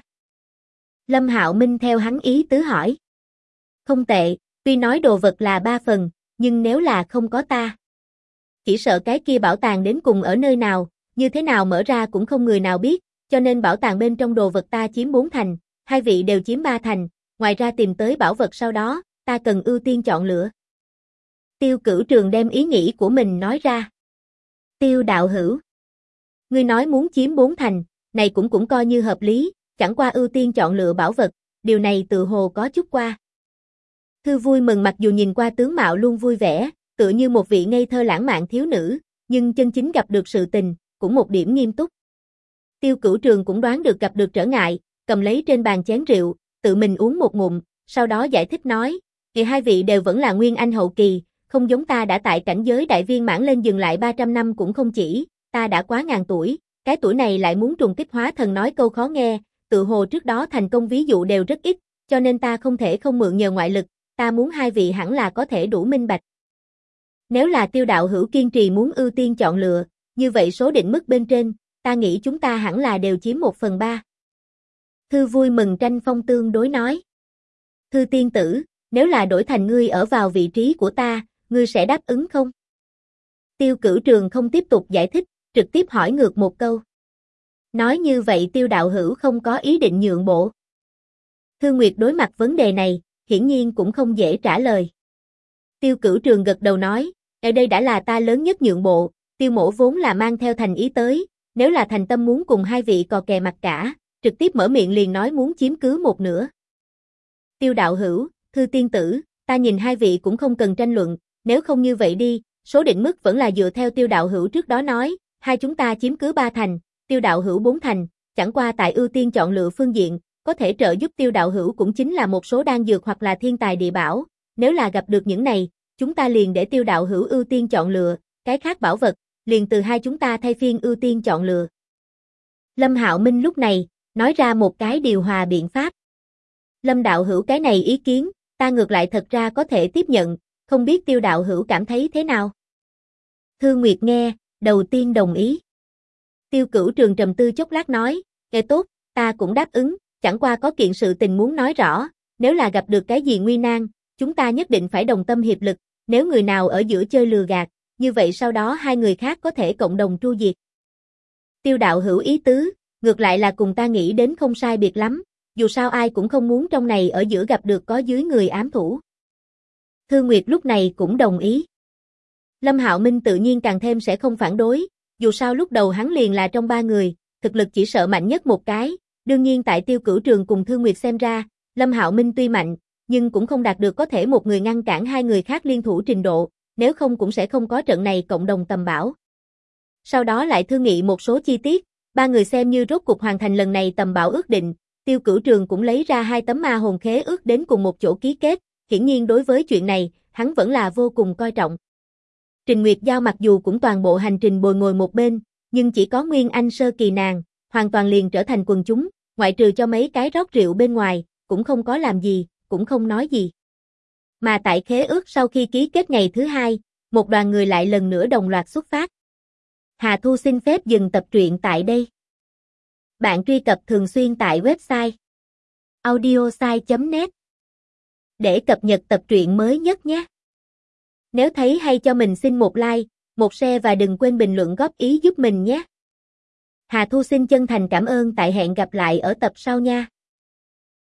Lâm Hạo Minh theo hắn ý tứ hỏi. Không tệ, tuy nói đồ vật là 3 phần, nhưng nếu là không có ta, chỉ sợ cái kia bảo tàng đến cùng ở nơi nào, như thế nào mở ra cũng không người nào biết, cho nên bảo tàng bên trong đồ vật ta chiếm 4 thành, hai vị đều chiếm 3 thành, ngoài ra tìm tới bảo vật sau đó, ta cần ưu tiên chọn lựa. Tiêu Cửu Trường đem ý nghĩ của mình nói ra. Tiêu đạo hữu, ngươi nói muốn chiếm 4 thành, này cũng coi như hợp lý, chẳng qua ưu tiên chọn lựa bảo vật, điều này tự hồ có chút qua. Thư vui mừng mặc dù nhìn qua tướng mạo luôn vui vẻ, tựa như một vị ngây thơ lãng mạn thiếu nữ, nhưng chân chính gặp được sự tình, cũng một điểm nghiêm túc. Tiêu Cửu Trường cũng đoán được gặp được trở ngại, cầm lấy trên bàn chén rượu, tự mình uống một ngụm, sau đó giải thích nói, thì hai vị đều vẫn là nguyên anh hậu kỳ, không giống ta đã tại cảnh giới đại viên mãn lên dừng lại 300 năm cũng không chỉ, ta đã quá ngàn tuổi, cái tuổi này lại muốn trùng kích hóa thần nói câu khó nghe, tự hồ trước đó thành công ví dụ đều rất ít, cho nên ta không thể không mượn nhờ ngoại lực, ta muốn hai vị hẳn là có thể đủ minh bạch. Nếu là Tiêu đạo hữu kiên trì muốn ưu tiên chọn lựa, như vậy số định mức bên trên, ta nghĩ chúng ta hẳn là đều chiếm 1/3. Thư vui mừng tranh phong tương đối nói. Thư tiên tử, nếu là đổi thành ngươi ở vào vị trí của ta, ngươi sẽ đáp ứng không? Tiêu Cửu Trường không tiếp tục giải thích, trực tiếp hỏi ngược một câu. Nói như vậy Tiêu đạo hữu không có ý định nhượng bộ. Thư Nguyệt đối mặt vấn đề này, hiển nhiên cũng không dễ trả lời. Tiêu Cửu Trường gật đầu nói, ở đây đã là ta lớn nhất nhượng bộ, Tiêu mỗ vốn là mang theo thành ý tới, nếu là thành tâm muốn cùng hai vị cò kè mặt cả, trực tiếp mở miệng liền nói muốn chiếm cứ một nửa. Tiêu đạo hữu, Thư tiên tử, ta nhìn hai vị cũng không cần tranh luận, nếu không như vậy đi, số định mức vẫn là dựa theo Tiêu đạo hữu trước đó nói, hai chúng ta chiếm cứ 3 thành, Tiêu đạo hữu 4 thành, chẳng qua tại ưu tiên chọn lựa phương diện, có thể trợ giúp Tiêu đạo hữu cũng chính là một số đan dược hoặc là thiên tài địa bảo, nếu là gặp được những này, chúng ta liền để Tiêu đạo hữu ưu tiên chọn lựa, cái khác bảo vật, liền từ hai chúng ta thay phiên ưu tiên chọn lựa. Lâm Hạo Minh lúc này, nói ra một cái điều hòa biện pháp. Lâm đạo hữu cái này ý kiến, ta ngược lại thật ra có thể tiếp nhận, không biết Tiêu đạo hữu cảm thấy thế nào? Thư Nguyệt nghe, đầu tiên đồng ý. Tiêu Cửu Trường trầm tư chốc lát nói, nghe tốt, ta cũng đáp ứng, chẳng qua có kiện sự tình muốn nói rõ, nếu là gặp được cái gì nguy nan, chúng ta nhất định phải đồng tâm hiệp lực, nếu người nào ở giữa chơi lừa gạt, như vậy sau đó hai người khác có thể cộng đồng tru diệt. Tiêu đạo hữu ý tứ, ngược lại là cùng ta nghĩ đến không sai biệt lắm, dù sao ai cũng không muốn trong này ở giữa gặp được có dưới người ám thủ. Thư Nguyệt lúc này cũng đồng ý. Lâm Hạo Minh tự nhiên càng thêm sẽ không phản đối, dù sao lúc đầu hắn liền là trong 3 người, thực lực chỉ sợ mạnh nhất một cái, đương nhiên tại Tiêu Cửu Trường cùng Thư Nguyệt xem ra, Lâm Hạo Minh tuy mạnh, nhưng cũng không đạt được có thể một người ngăn cản hai người khác liên thủ trình độ, nếu không cũng sẽ không có trận này cộng đồng tầm bảo. Sau đó lại thương nghị một số chi tiết, 3 người xem như rốt cục hoàn thành lần này tầm bảo ước định, Tiêu Cửu Trường cũng lấy ra 2 tấm ma hồn khế ước đến cùng một chỗ ký kết, hiển nhiên đối với chuyện này, hắn vẫn là vô cùng coi trọng. Trình Nguyệt Giao mặc dù cũng toàn bộ hành trình bồi ngồi một bên, nhưng chỉ có Nguyên Anh sơ kỳ nàng, hoàn toàn liền trở thành quần chúng, ngoại trừ cho mấy cái rót rượu bên ngoài, cũng không có làm gì, cũng không nói gì. Mà tại khế ước sau khi ký kết ngày thứ 2, một đoàn người lại lần nữa đồng loạt xuất phát. Hà Thu xin phép dừng tập truyện tại đây. Bạn truy cập thường xuyên tại website audiosai.net để cập nhật tập truyện mới nhất nhé. Nếu thấy hay cho mình xin một like, một share và đừng quên bình luận góp ý giúp mình nhé. Hà Thu xin chân thành cảm ơn, tại hẹn gặp lại ở tập sau nha.